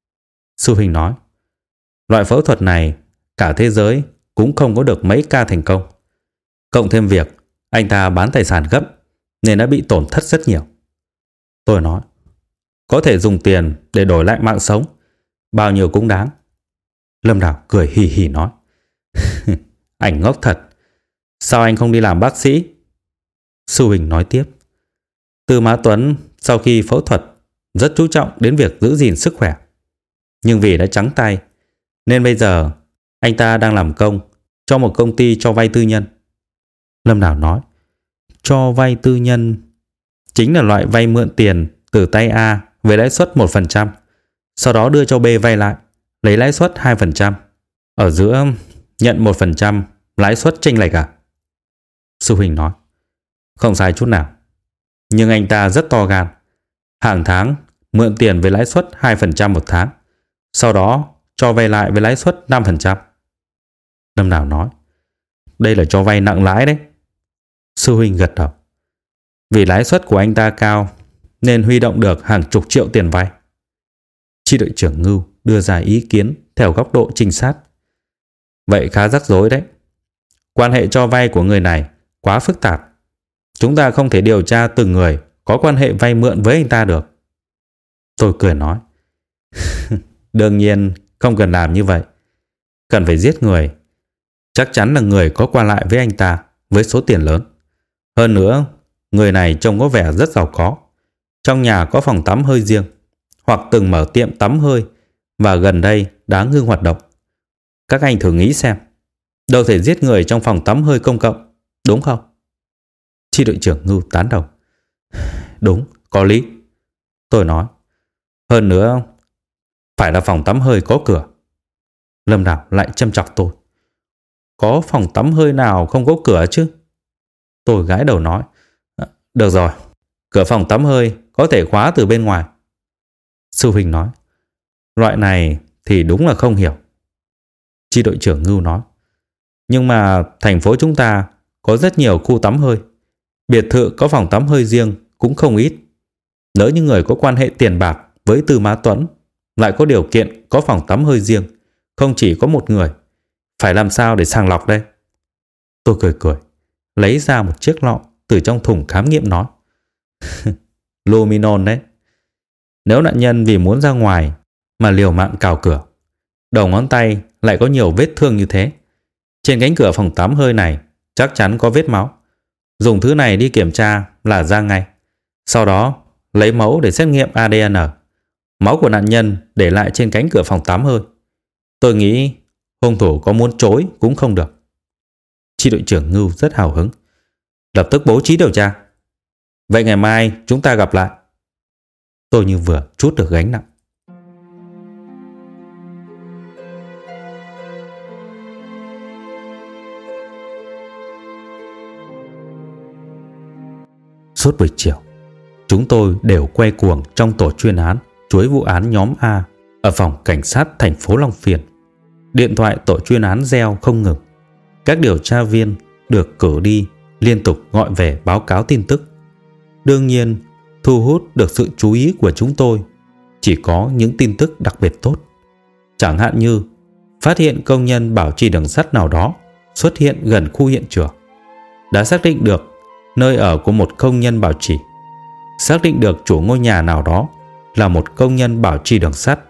Sư huynh nói, loại phẫu thuật này cả thế giới cũng không có được mấy ca thành công. Cộng thêm việc anh ta bán tài sản gấp nên đã bị tổn thất rất nhiều. Tôi nói, có thể dùng tiền để đổi lại mạng sống, bao nhiêu cũng đáng. Lâm Đào cười hì hì nói, anh ngốc thật, sao anh không đi làm bác sĩ? Sư huynh nói tiếp, Tư Má Tuấn sau khi phẫu thuật rất chú trọng đến việc giữ gìn sức khỏe. Nhưng vì đã trắng tay nên bây giờ anh ta đang làm công cho một công ty cho vay tư nhân. Lâm Đào nói, cho vay tư nhân chính là loại vay mượn tiền từ tay A với lãi suất một phần trăm, sau đó đưa cho B vay lại, lấy lãi suất hai phần trăm. Ở giữa nhận một phần trăm lãi suất chênh lệch à? Sư huynh nói, không sai chút nào. Nhưng anh ta rất to gan. Hàng tháng mượn tiền với lãi suất hai phần trăm một tháng, sau đó cho vay lại với lãi suất năm phần trăm. Lâm Đào nói, đây là cho vay nặng lãi đấy. Sư huynh gật đầu. Vì lãi suất của anh ta cao nên huy động được hàng chục triệu tiền vay. Chi đội trưởng Ngưu đưa ra ý kiến theo góc độ trinh sát. Vậy khá rắc rối đấy. Quan hệ cho vay của người này quá phức tạp. Chúng ta không thể điều tra từng người có quan hệ vay mượn với anh ta được. Tôi cười nói. Đương nhiên không cần làm như vậy. Cần phải giết người. Chắc chắn là người có qua lại với anh ta với số tiền lớn. Hơn nữa, người này trông có vẻ rất giàu có. Trong nhà có phòng tắm hơi riêng, hoặc từng mở tiệm tắm hơi, và gần đây đã ngưng hoạt động. Các anh thử nghĩ xem, đâu thể giết người trong phòng tắm hơi công cộng, đúng không? Chi đội trưởng Ngưu tán đồng. Đúng, có lý. Tôi nói. Hơn nữa, phải là phòng tắm hơi có cửa. Lâm Đào lại châm chọc tôi. Có phòng tắm hơi nào không có cửa chứ? Tôi gãi đầu nói. Được rồi, cửa phòng tắm hơi có thể khóa từ bên ngoài. Sư huynh nói. Loại này thì đúng là không hiểu. Chi đội trưởng Ngưu nói. Nhưng mà thành phố chúng ta có rất nhiều khu tắm hơi. Biệt thự có phòng tắm hơi riêng cũng không ít. Lỡ như người có quan hệ tiền bạc với Tư Mã Tuấn lại có điều kiện có phòng tắm hơi riêng, không chỉ có một người, phải làm sao để sàng lọc đây? Tôi cười cười, lấy ra một chiếc lọ từ trong thùng khám nghiệm nói. Luminon đấy. Nếu nạn nhân vì muốn ra ngoài mà liều mạng cào cửa, đầu ngón tay lại có nhiều vết thương như thế, trên cánh cửa phòng tắm hơi này chắc chắn có vết máu. Dùng thứ này đi kiểm tra là ra ngay. Sau đó lấy mẫu để xét nghiệm a đê en. Máu của nạn nhân để lại trên cánh cửa phòng tắm hơi. Tôi nghĩ hung thủ có muốn chối cũng không được. Chi đội trưởng Ngưu rất hào hứng. Lập tức bố trí điều tra. Vậy ngày mai chúng ta gặp lại. Tôi như vừa trút được gánh nặng. Suốt buổi chiều, chúng tôi đều quay cuồng trong tổ chuyên án chuối vụ án nhóm A ở phòng cảnh sát thành phố Long Xuyên. Điện thoại tổ chuyên án reo không ngừng. Các điều tra viên được cử đi liên tục gọi về báo cáo tin tức. Đương nhiên, thu hút được sự chú ý của chúng tôi chỉ có những tin tức đặc biệt tốt. Chẳng hạn như phát hiện công nhân bảo trì đường sắt nào đó xuất hiện gần khu hiện trường, đã xác định được nơi ở của một công nhân bảo trì, xác định được chủ ngôi nhà nào đó là một công nhân bảo trì đường sắt.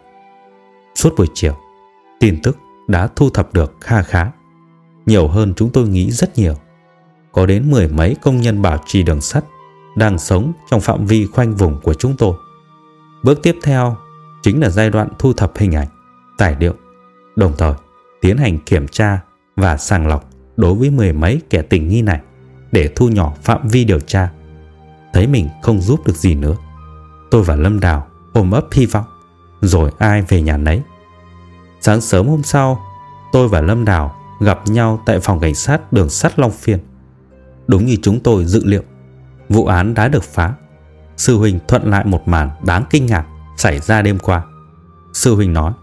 Suốt buổi chiều, tin tức đã thu thập được kha khá, nhiều hơn chúng tôi nghĩ rất nhiều. Có đến mười mấy công nhân bảo trì đường sắt đang sống trong phạm vi khoanh vùng của chúng tôi. Bước tiếp theo chính là giai đoạn thu thập hình ảnh, tài liệu, đồng thời tiến hành kiểm tra và sàng lọc đối với mười mấy kẻ tình nghi này để thu nhỏ phạm vi điều tra. Thấy mình không giúp được gì nữa, tôi và Lâm Đào ôm ấp hy vọng, rồi ai về nhà nấy. Sáng sớm hôm sau, tôi và Lâm Đào gặp nhau tại phòng cảnh sát đường sắt Long Xuyên. Đúng như chúng tôi dự liệu, vụ án đã được phá. Sư huynh thuận lại một màn đáng kinh ngạc xảy ra đêm qua. Sư huynh nói,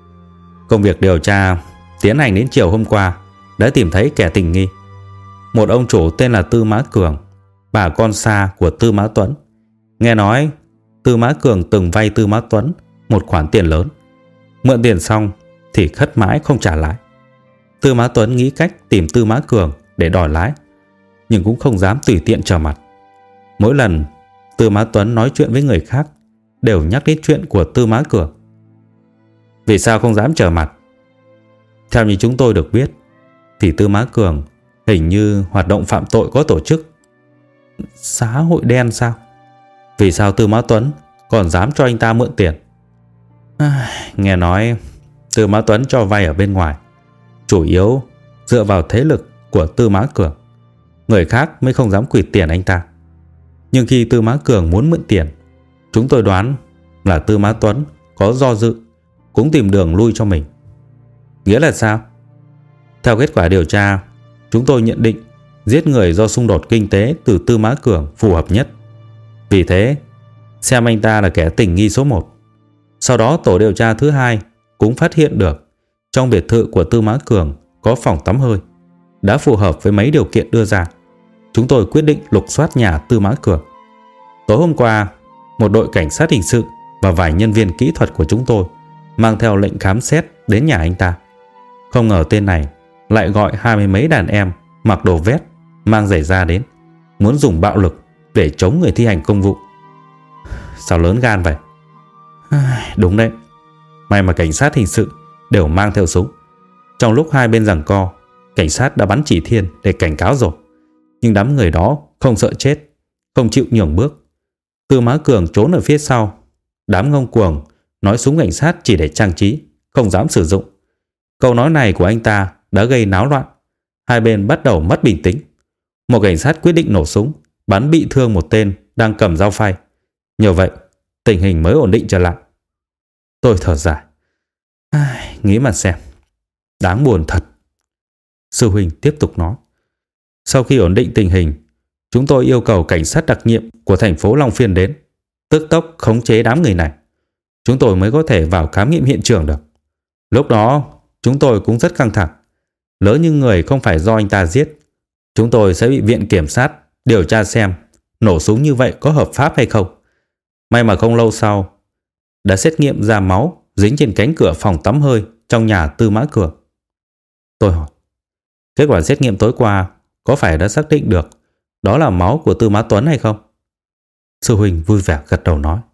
công việc điều tra tiến hành đến chiều hôm qua đã tìm thấy kẻ tình nghi. Một ông chủ tên là Tư Mã Cường, bà con xa của Tư Mã Tuấn. Nghe nói Tư Mã Cường từng vay Tư Mã Tuấn một khoản tiền lớn. Mượn tiền xong thì khất mãi không trả lãi. Tư Mã Tuấn nghĩ cách tìm Tư Mã Cường để đòi lãi, nhưng cũng không dám tùy tiện trở mặt. Mỗi lần Tư Mã Tuấn nói chuyện với người khác đều nhắc đến chuyện của Tư Mã Cường. Vì sao không dám trở mặt? Theo như chúng tôi được biết thì Tư Mã Cường hình như hoạt động phạm tội có tổ chức. Xã hội đen sao? Vì sao Tư Mã Tuấn còn dám cho anh ta mượn tiền? À, nghe nói Tư Mã Tuấn cho vay ở bên ngoài, chủ yếu dựa vào thế lực của Tư Mã Cường. Người khác mới không dám quỵt tiền anh ta. Nhưng khi Tư Mã Cường muốn mượn tiền, chúng tôi đoán là Tư Mã Tuấn có do dự, cũng tìm đường lui cho mình. Nghĩa là sao? Theo kết quả điều tra, chúng tôi nhận định giết người do xung đột kinh tế từ Tư Mã Cường phù hợp nhất. Vì thế, xem anh ta là kẻ tình nghi số một. Sau đó tổ điều tra thứ hai cũng phát hiện được trong biệt thự của Tư Mã Cường có phòng tắm hơi, đã phù hợp với mấy điều kiện đưa ra. Chúng tôi quyết định lục soát nhà Tư Mã Cường. Tối hôm qua, một đội cảnh sát hình sự và vài nhân viên kỹ thuật của chúng tôi mang theo lệnh khám xét đến nhà anh ta. Không ngờ tên này lại gọi hai mươi mấy đàn em mặc đồ vest mang giày da đến, muốn dùng bạo lực để chống người thi hành công vụ. Sao lớn gan vậy? Đúng đấy, may mà cảnh sát hình sự đều mang theo súng. Trong lúc hai bên giằng co, cảnh sát đã bắn chỉ thiên để cảnh cáo rồi, nhưng đám người đó không sợ chết, không chịu nhường bước. Tư Mã Cường trốn ở phía sau. Đám ngông cuồng nói súng cảnh sát chỉ để trang trí, không dám sử dụng. Câu nói này của anh ta đã gây náo loạn. Hai bên bắt đầu mất bình tĩnh. Một cảnh sát quyết định nổ súng, bắn bị thương một tên đang cầm dao phay. Nhờ vậy, tình hình mới ổn định trở lại. Tôi thở dài. Ai, nghĩ mà xem, đáng buồn thật. Sư huynh tiếp tục nói. Sau khi ổn định tình hình, chúng tôi yêu cầu cảnh sát đặc nhiệm của thành phố Long Phiên đến, tức tốc khống chế đám người này. Chúng tôi mới có thể vào khám nghiệm hiện trường được. Lúc đó chúng tôi cũng rất căng thẳng. Lỡ như người không phải do anh ta giết, chúng tôi sẽ bị viện kiểm sát điều tra xem nổ súng như vậy có hợp pháp hay không. May mà không lâu sau đã xét nghiệm ra máu dính trên cánh cửa phòng tắm hơi trong nhà Tư Mã Cường. Tôi hỏi, kết quả xét nghiệm tối qua có phải đã xác định được đó là máu của Tư Mã Tuấn hay không? Sư huynh vui vẻ gật đầu nói.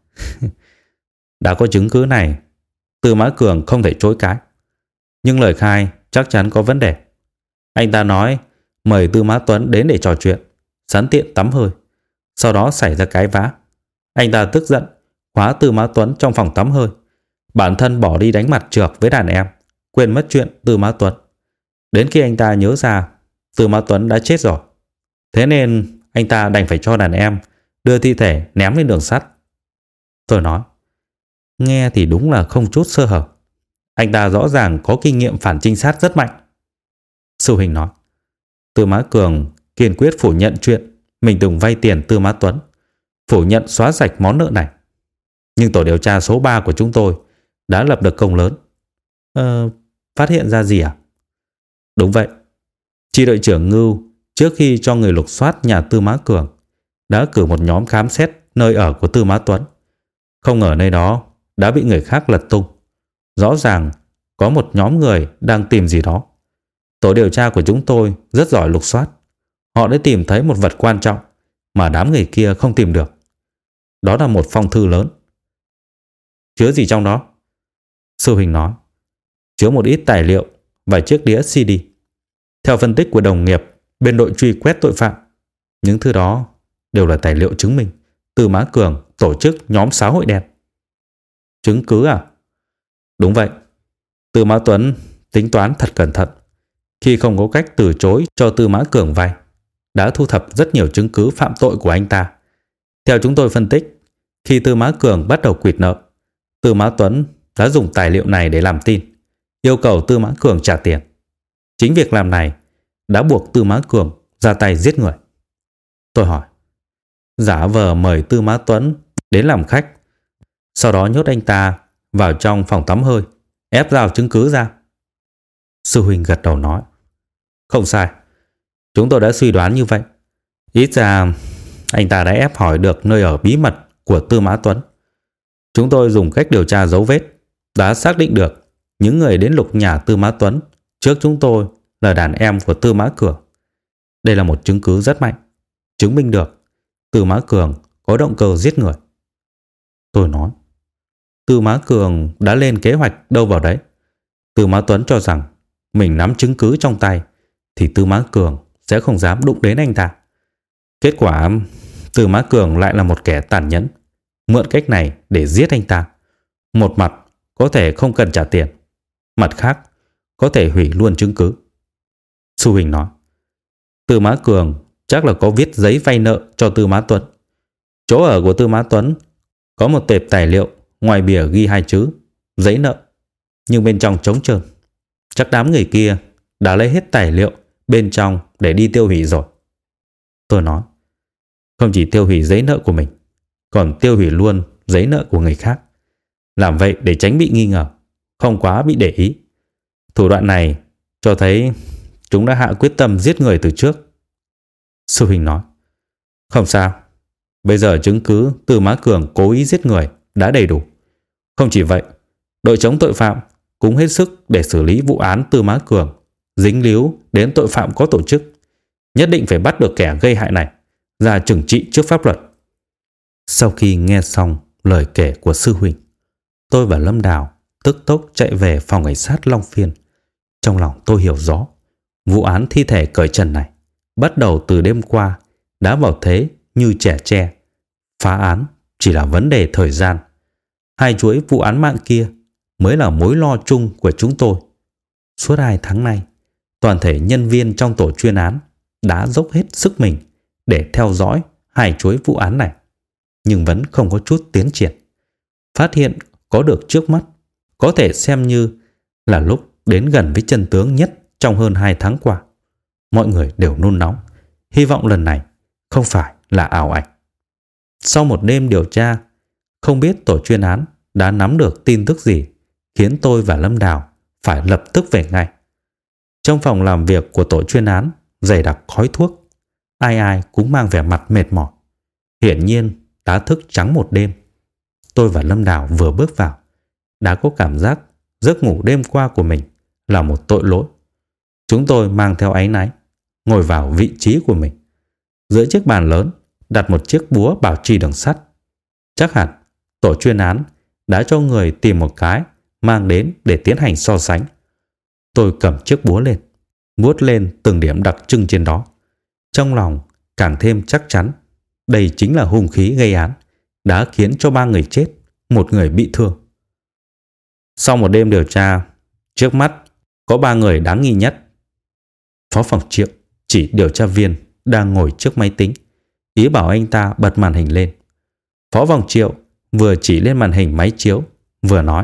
Đã có chứng cứ này, Tư Mã Cường không thể chối cãi. Nhưng lời khai chắc chắn có vấn đề. Anh ta nói mời Tư Mã Tuấn đến để trò chuyện, sẵn tiện tắm hơi. Sau đó xảy ra cái vã. Anh ta tức giận khóa Tư Mã Tuấn trong phòng tắm hơi. Bản thân bỏ đi đánh mặt trược với đàn em, quên mất chuyện Tư Mã Tuấn. Đến khi anh ta nhớ ra Tư Mã Tuấn đã chết rồi, thế nên anh ta đành phải cho đàn em đưa thi thể ném lên đường sắt. Tôi nói, nghe thì đúng là không chút sơ hở. Anh ta rõ ràng có kinh nghiệm phản trinh sát rất mạnh. Sư huynh nói, Tư Mã Cường kiên quyết phủ nhận chuyện mình từng vay tiền Tư Mã Tuấn, phủ nhận xóa sạch món nợ này. Nhưng tổ điều tra số ba của chúng tôi đã lập được công lớn. Ờ, phát hiện ra gì à? Đúng vậy. Chi đội trưởng Ngưu trước khi cho người lục soát nhà Tư Mã Cường đã cử một nhóm khám xét nơi ở của Tư Mã Tuấn. Không ngờ nơi đó đã bị người khác lật tung. Rõ ràng có một nhóm người đang tìm gì đó. Tổ điều tra của chúng tôi rất giỏi lục soát. Họ đã tìm thấy một vật quan trọng mà đám người kia không tìm được. Đó là một phong thư lớn. Chứa gì trong đó? Sư huynh nói, chứa một ít tài liệu và chiếc đĩa xê đê. Theo phân tích của đồng nghiệp bên đội truy quét tội phạm, những thứ đó đều là tài liệu chứng minh Tư Mã Cường tổ chức nhóm xã hội đen. Chứng cứ à? Đúng vậy. Tư Mã Tuấn tính toán thật cẩn thận. Khi không có cách từ chối cho Tư Mã Cường vay, đã thu thập rất nhiều chứng cứ phạm tội của anh ta. Theo chúng tôi phân tích, khi Tư Mã Cường bắt đầu quỵt nợ, Tư Mã Tuấn đã dùng tài liệu này để làm tin, yêu cầu Tư Mã Cường trả tiền. Chính việc làm này đã buộc Tư Mã Cường ra tay giết người. Tôi hỏi, giả vờ mời Tư Mã Tuấn đến làm khách, sau đó nhốt anh ta vào trong phòng tắm hơi, ép rao chứng cứ ra. Sư huynh gật đầu nói, không sai. Chúng tôi đã suy đoán như vậy. Ít ra anh ta đã ép hỏi được nơi ở bí mật của Tư Mã Tuấn. Chúng tôi dùng cách điều tra dấu vết đã xác định được những người đến lục nhà Tư Mã Tuấn trước chúng tôi là đàn em của Tư Mã Cường. Đây là một chứng cứ rất mạnh, chứng minh được Tư Mã Cường có động cơ giết người. Tôi nói, Tư Mã Cường đã lên kế hoạch đâu vào đấy. Tư Mã Tuấn cho rằng mình nắm chứng cứ trong tay thì Tư Mã Cường sẽ không dám đụng đến anh ta. Kết quả Tư Mã Cường lại là một kẻ tàn nhẫn, mượn cách này để giết anh ta. Một mặt có thể không cần trả tiền, mặt khác có thể hủy luôn chứng cứ. Sư huynh nói, Tư Mã Cường chắc là có viết giấy vay nợ cho Tư Mã Tuấn. Chỗ ở của Tư Mã Tuấn có một tệp tài liệu, ngoài bìa ghi hai chữ giấy nợ, nhưng bên trong trống trơn. Chắc đám người kia đã lấy hết tài liệu bên trong để đi tiêu hủy rồi. Tôi nói, không chỉ tiêu hủy giấy nợ của mình, còn tiêu hủy luôn giấy nợ của người khác. Làm vậy để tránh bị nghi ngờ, không quá bị để ý. Thủ đoạn này cho thấy chúng đã hạ quyết tâm giết người từ trước. Sư huynh nói, không sao. Bây giờ chứng cứ Tư Mã Cường cố ý giết người đã đầy đủ. Không chỉ vậy, đội chống tội phạm cũng hết sức để xử lý vụ án Tư Mã Cường dính líu đến tội phạm có tổ chức. Nhất định phải bắt được kẻ gây hại này ra trừng trị trước pháp luật. Sau khi nghe xong lời kể của sư huynh, tôi và Lâm Đào tức tốc chạy về phòng cảnh sát Long Phiên. Trong lòng tôi hiểu rõ, vụ án thi thể cởi trần này bắt đầu từ đêm qua đã vào thế như trẻ tre. Phá án chỉ là vấn đề thời gian. Hai chuỗi vụ án mạng kia mới là mối lo chung của chúng tôi. Suốt hai tháng nay, toàn thể nhân viên trong tổ chuyên án đã dốc hết sức mình để theo dõi hai chuỗi vụ án này, nhưng vẫn không có chút tiến triển. Phát hiện có được trước mắt có thể xem như là lúc đến gần với chân tướng nhất trong hơn hai tháng qua. Mọi người đều nôn nóng, hy vọng lần này không phải là ảo ảnh. Sau một đêm điều tra, không biết tổ chuyên án đã nắm được tin tức gì khiến tôi và Lâm Đào phải lập tức về ngay. Trong phòng làm việc của tổ chuyên án dày đặc khói thuốc, ai ai cũng mang vẻ mặt mệt mỏi, hiển nhiên đã thức trắng một đêm. Tôi và Lâm Đào vừa bước vào đã có cảm giác giấc ngủ đêm qua của mình là một tội lỗi. Chúng tôi mang theo áy náy ngồi vào vị trí của mình. Dưới chiếc bàn lớn đặt một chiếc búa bảo trì đường sắt. Chắc hẳn tổ chuyên án đã cho người tìm một cái mang đến để tiến hành so sánh. Tôi cầm chiếc búa lên, vuốt lên từng điểm đặc trưng trên đó. Trong lòng càng thêm chắc chắn đây chính là hung khí gây án đã khiến cho ba người chết, một người bị thương. Sau một đêm điều tra, trước mắt có ba người đáng nghi nhất. Phó phòng Triệu chỉ điều tra viên đang ngồi trước máy tính, ý bảo anh ta bật màn hình lên. Phó phòng Triệu vừa chỉ lên màn hình máy chiếu, vừa nói: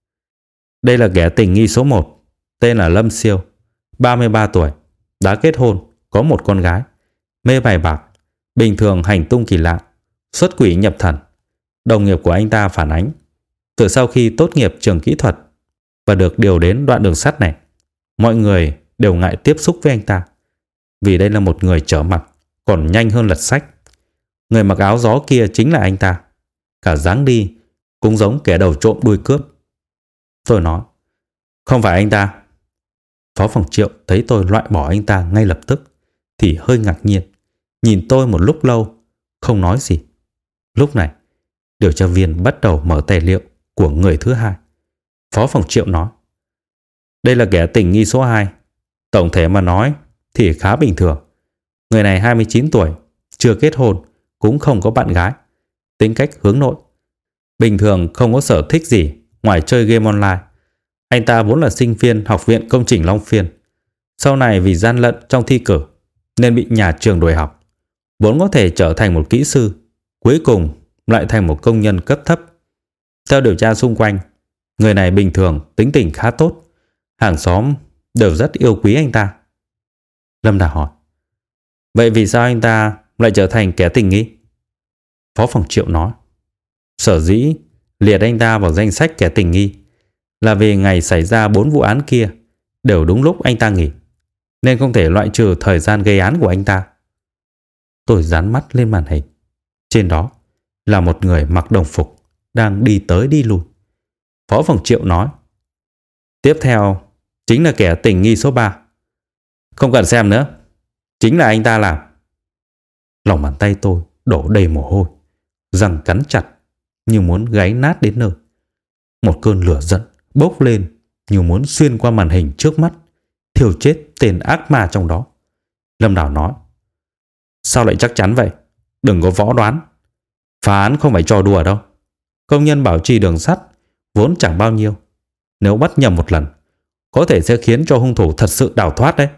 đây là kẻ tình nghi số một, tên là Lâm Siêu, ba mươi ba tuổi, đã kết hôn, có một con gái, mê bài bạc, bình thường hành tung kỳ lạ, xuất quỷ nhập thần. Đồng nghiệp của anh ta phản ánh, từ sau khi tốt nghiệp trường kỹ thuật và được điều đến đoạn đường sắt này, mọi người đều ngại tiếp xúc với anh ta, vì đây là một người trở mặt, còn nhanh hơn lật sách. Người mặc áo gió kia chính là anh ta, cả dáng đi cũng giống kẻ đầu trộm đuôi cướp. Tôi nói: không phải anh ta. Phó phòng Triệu thấy tôi loại bỏ anh ta ngay lập tức thì hơi ngạc nhiên, nhìn tôi một lúc lâu không nói gì. Lúc này điều tra viên bắt đầu mở tài liệu của người thứ hai. Phó phòng Triệu nói: đây là kẻ tình nghi số hai. Tổng thể mà nói thì khá bình thường. Người này hai mươi chín tuổi, chưa kết hôn, cũng không có bạn gái, tính cách hướng nội, bình thường không có sở thích gì ngoài chơi game online. Anh ta vốn là sinh viên học viện công trình Long Phiên, sau này vì gian lận trong thi cử nên bị nhà trường đuổi học, vốn có thể trở thành một kỹ sư, cuối cùng lại thành một công nhân cấp thấp. Theo điều tra xung quanh, người này bình thường tính tình khá tốt, hàng xóm đều rất yêu quý anh ta. Lâm Đào hỏi: vậy vì sao anh ta lại trở thành kẻ tình nghi? Phó phòng Triệu nói: sở dĩ liệt anh ta vào danh sách kẻ tình nghi là vì ngày xảy ra bốn vụ án kia đều đúng lúc anh ta nghỉ, nên không thể loại trừ thời gian gây án của anh ta. Tôi dán mắt lên màn hình. Trên đó là một người mặc đồng phục đang đi tới đi lui. Phó phòng Triệu nói: tiếp theo chính là kẻ tình nghi số ba. Không cần xem nữa, chính là anh ta làm. Lòng bàn tay tôi đổ đầy mồ hôi, răng cắn chặt như muốn gáy nát đến nơi. Một cơn lửa giận bốc lên như muốn xuyên qua màn hình trước mắt, thiêu chết tên ác ma trong đó. Lâm Đào nói: sao lại chắc chắn vậy? Đừng có võ đoán. Phá án không phải trò đùa đâu. Công nhân bảo trì đường sắt vốn chẳng bao nhiêu, nếu bắt nhầm một lần có thể sẽ khiến cho hung thủ thật sự đào thoát đấy.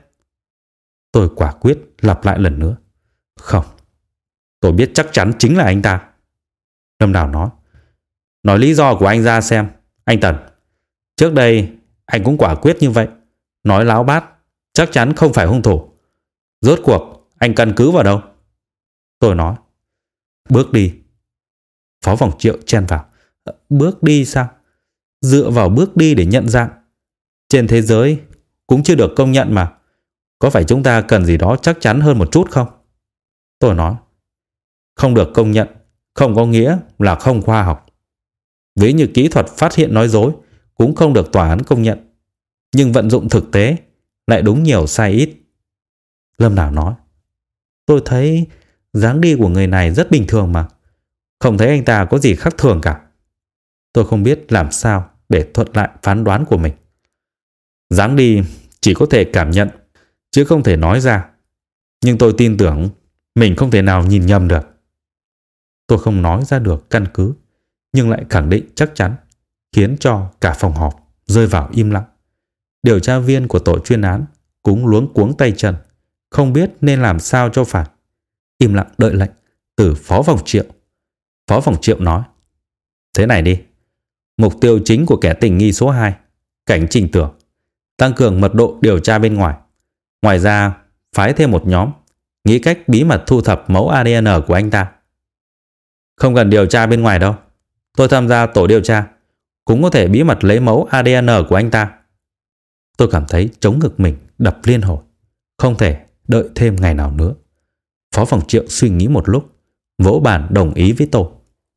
Tôi quả quyết lặp lại lần nữa: không, tôi biết chắc chắn chính là anh ta. Lâm Đào nói: nói lý do của anh ra xem, anh Tần. Trước đây anh cũng quả quyết như vậy, nói láo bát, chắc chắn không phải hung thủ. Rốt cuộc anh căn cứ vào đâu? Tôi nói: bước đi. Phó phòng Triệu chen vào: bước đi sao? Dựa vào bước đi để nhận dạng? Trên thế giới cũng chưa được công nhận mà. Có phải chúng ta cần gì đó chắc chắn hơn một chút không? Tôi nói: không được công nhận không có nghĩa là không khoa học. Ví như kỹ thuật phát hiện nói dối cũng không được tòa án công nhận, nhưng vận dụng thực tế lại đúng nhiều sai ít. Lâm Đào nói: Tôi thấy dáng đi của người này rất bình thường mà. Không thấy anh ta có gì khác thường cả. Tôi không biết làm sao để thuận lại phán đoán của mình. Dáng đi chỉ có thể cảm nhận, chứ không thể nói ra. Nhưng tôi tin tưởng mình không thể nào nhìn nhầm được. Tôi không nói ra được căn cứ, nhưng lại khẳng định chắc chắn, khiến cho cả phòng họp rơi vào im lặng. Điều tra viên của tổ chuyên án cũng luống cuống tay chân, không biết nên làm sao cho phải. Im lặng đợi lệnh từ Phó Phòng Triệu. Phó Phòng Triệu nói: Thế này đi, mục tiêu chính của kẻ tình nghi số hai, Cảnh Trình Tưởng, tăng cường mật độ điều tra bên ngoài. Ngoài ra, phái thêm một nhóm, nghĩ cách bí mật thu thập mẫu a đê en của anh ta. Không cần điều tra bên ngoài đâu. Tôi tham gia tổ điều tra, cũng có thể bí mật lấy mẫu a đê en của anh ta. Tôi cảm thấy chống ngực mình đập liên hồi. Không thể đợi thêm ngày nào nữa. Phó Phòng Triệu suy nghĩ một lúc, vỗ bàn đồng ý với tôi.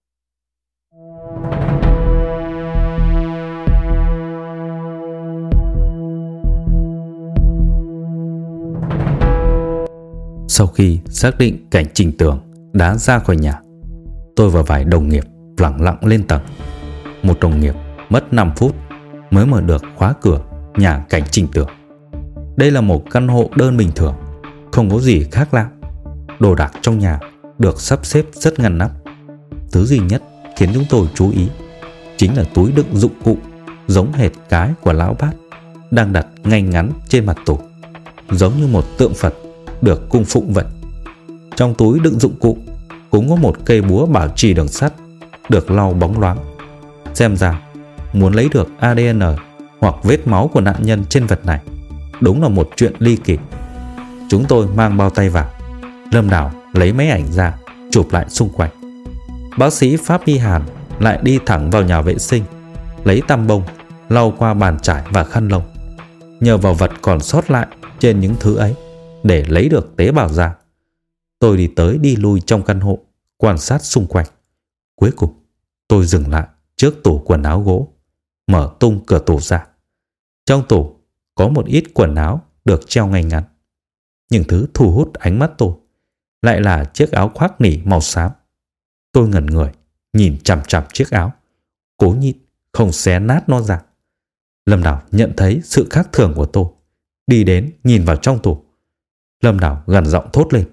Sau khi xác định Cảnh Trình Tưởng đã ra khỏi nhà, tôi và vài đồng nghiệp lặng lặng lên tầng. Một đồng nghiệp mất năm phút mới mở được khóa cửa nhà Cảnh Trình Tưởng. Đây là một căn hộ đơn bình thường, không có gì khác lạ. Đồ đạc trong nhà được sắp xếp rất ngăn nắp. Thứ duy nhất khiến chúng tôi chú ý chính là túi đựng dụng cụ giống hệt cái của lão Bát đang đặt ngay ngắn trên mặt tủ, giống như một tượng Phật được cung phụng vậy. Trong túi đựng dụng cụ cũng có một cây búa bảo trì đường sắt được lau bóng loáng. Xem ra muốn lấy được a đê en hoặc vết máu của nạn nhân trên vật này đúng là một chuyện ly kỳ. Chúng tôi mang bao tay vào. Lâm Đào lấy máy ảnh ra chụp lại xung quanh. Bác sĩ Pháp Y Hàn lại đi thẳng vào nhà vệ sinh, lấy tăm bông lau qua bàn chải và khăn lông, nhờ vào vật còn sót lại trên những thứ ấy để lấy được tế bào da. Tôi đi tới đi lui trong căn hộ, quan sát xung quanh. Cuối cùng tôi dừng lại trước tủ quần áo gỗ, mở tung cửa tủ ra. Trong tủ có một ít quần áo được treo ngay ngắn. Nhưng thứ thu hút ánh mắt tôi lại là chiếc áo khoác nỉ màu xám. Tôi ngẩn người nhìn chằm chằm chiếc áo, cố nhịn không xé nát nó ra. Lâm Đào nhận thấy sự khác thường của tôi, đi đến nhìn vào trong tủ. Lâm Đào gần giọng thốt lên: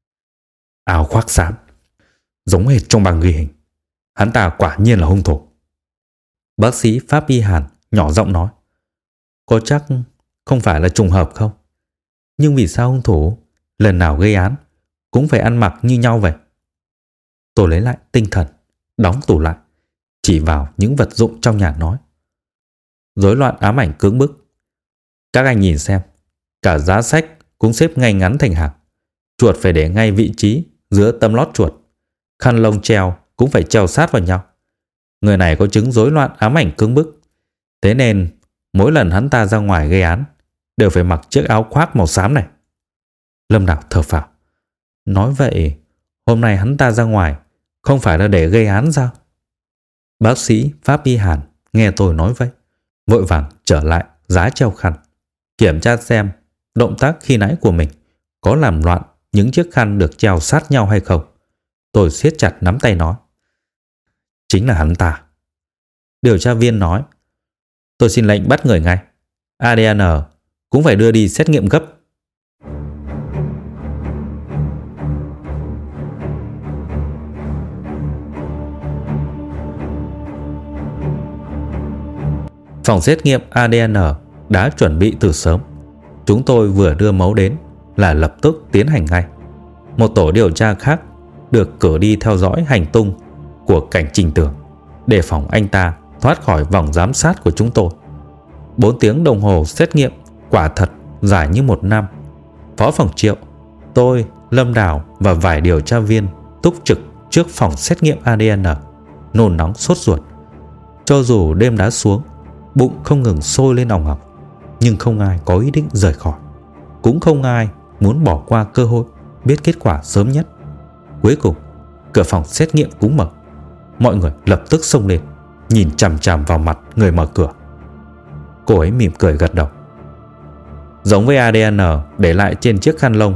Áo khoác xám, giống hệt trong bảng ghi hình. Hắn ta quả nhiên là hung thủ. Bác sĩ Pháp Y Hàn nhỏ giọng nói: Có chắc không phải là trùng hợp không? Nhưng vì sao hung thủ lần nào gây án cũng phải ăn mặc như nhau vậy? Tôi lấy lại tinh thần, đóng tủ lại, chỉ vào những vật dụng trong nhà nói: Rối loạn ám ảnh cưỡng bức. Các anh nhìn xem, cả giá sách cũng xếp ngay ngắn thành hàng. Chuột phải để ngay vị trí giữa tấm lót chuột. Khăn lông treo cũng phải treo sát vào nhau. Người này có chứng rối loạn ám ảnh cưỡng bức. Thế nên mỗi lần hắn ta ra ngoài gây án đều phải mặc chiếc áo khoác màu xám này. Lâm Đào thở phào. Nói vậy hôm nay hắn ta ra ngoài không phải là để gây án sao? Bác sĩ Pháp Y Hàn nghe tôi nói vậy, vội vàng trở lại giá treo khăn, kiểm tra xem động tác khi nãy của mình có làm loạn những chiếc khăn được treo sát nhau hay không. Tôi siết chặt nắm tay nói: Chính là hắn ta. Điều tra viên nói: Tôi xin lệnh bắt người ngay. a đê en cũng phải đưa đi xét nghiệm gấp. Phòng xét nghiệm a đê en đã chuẩn bị từ sớm. Chúng tôi vừa đưa mẫu đến là lập tức tiến hành ngay. Một tổ điều tra khác được cử đi theo dõi hành tung của Cảnh Trình Tưởng, đề phòng anh ta thoát khỏi vòng giám sát của chúng tôi. Bốn tiếng đồng hồ xét nghiệm quả thật dài như một năm. Phó Phòng Triệu, tôi, Lâm Đào và vài điều tra viên túc trực trước phòng xét nghiệm a đê en, nôn nóng sốt ruột. Cho dù đêm đã xuống, bụng không ngừng sôi lên òng ọc, nhưng không ai có ý định rời khỏi. Cũng không ai muốn bỏ qua cơ hội biết kết quả sớm nhất. Cuối cùng, cửa phòng xét nghiệm cũng mở. Mọi người lập tức xông lên, nhìn chằm chằm vào mặt người mở cửa. Cô ấy mỉm cười gật đầu. Giống với a đê en để lại trên chiếc khăn lông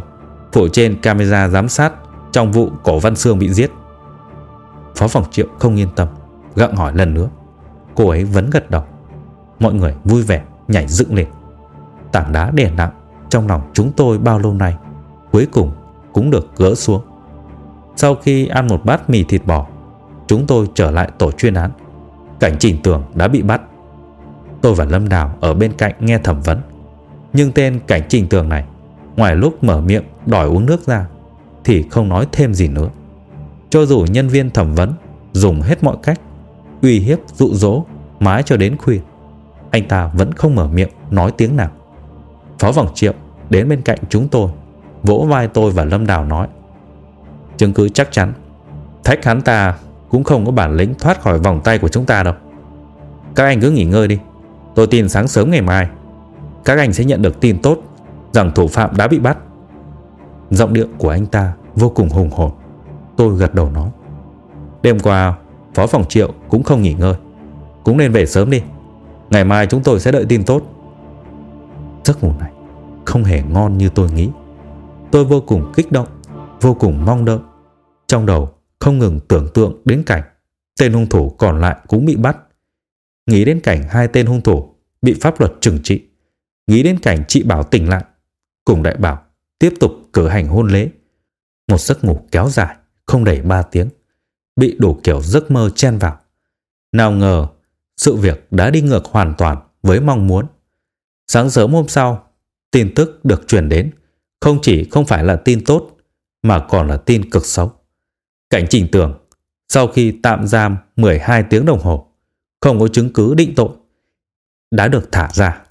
Phủ trên camera giám sát trong vụ Cổ Văn Xương bị giết. Phó phòng Triệu không yên tâm, gặng hỏi lần nữa. Cô ấy vẫn gật đầu. Mọi người vui vẻ nhảy dựng lên. Tảng đá đè nặng trong lòng chúng tôi bao lâu nay cuối cùng cũng được gỡ xuống. Sau khi ăn một bát mì thịt bò, chúng tôi trở lại tổ chuyên án. Cảnh Trình Tường đã bị bắt. Tôi và Lâm Đào ở bên cạnh nghe thẩm vấn. Nhưng tên Cảnh Trình Tường này, ngoài lúc mở miệng đòi uống nước ra thì không nói thêm gì nữa. Cho dù nhân viên thẩm vấn dùng hết mọi cách uy hiếp dụ dỗ mãi cho đến khuya, anh ta vẫn không mở miệng nói tiếng nào. Phó phòng Triệu đến bên cạnh chúng tôi, vỗ vai tôi và Lâm Đào nói: chứng cứ chắc chắn, thách hắn ta cũng không có bản lĩnh thoát khỏi vòng tay của chúng ta đâu. Các anh cứ nghỉ ngơi đi. Tôi tin sáng sớm ngày mai các anh sẽ nhận được tin tốt rằng thủ phạm đã bị bắt. Giọng điệu của anh ta vô cùng hùng hồn. Tôi gật đầu nói: đêm qua Phó phòng Triệu cũng không nghỉ ngơi, cũng nên về sớm đi. Ngày mai chúng tôi sẽ đợi tin tốt. Giấc ngủ này không hề ngon như tôi nghĩ. Tôi vô cùng kích động, vô cùng mong đợi. Trong đầu không ngừng tưởng tượng đến cảnh tên hung thủ còn lại cũng bị bắt, nghĩ đến cảnh hai tên hung thủ bị pháp luật trừng trị, nghĩ đến cảnh chị Bảo tỉnh lại cùng Đại Bảo tiếp tục cử hành hôn lễ. Một giấc ngủ kéo dài không đầy ba tiếng, bị đủ kiểu giấc mơ chen vào. Nào ngờ sự việc đã đi ngược hoàn toàn với mong muốn. Sáng sớm hôm sau, tin tức được truyền đến không chỉ không phải là tin tốt mà còn là tin cực xấu. Cảnh Trình Tường sau khi tạm giam mười hai tiếng đồng hồ, không có chứng cứ định tội, đã được thả ra.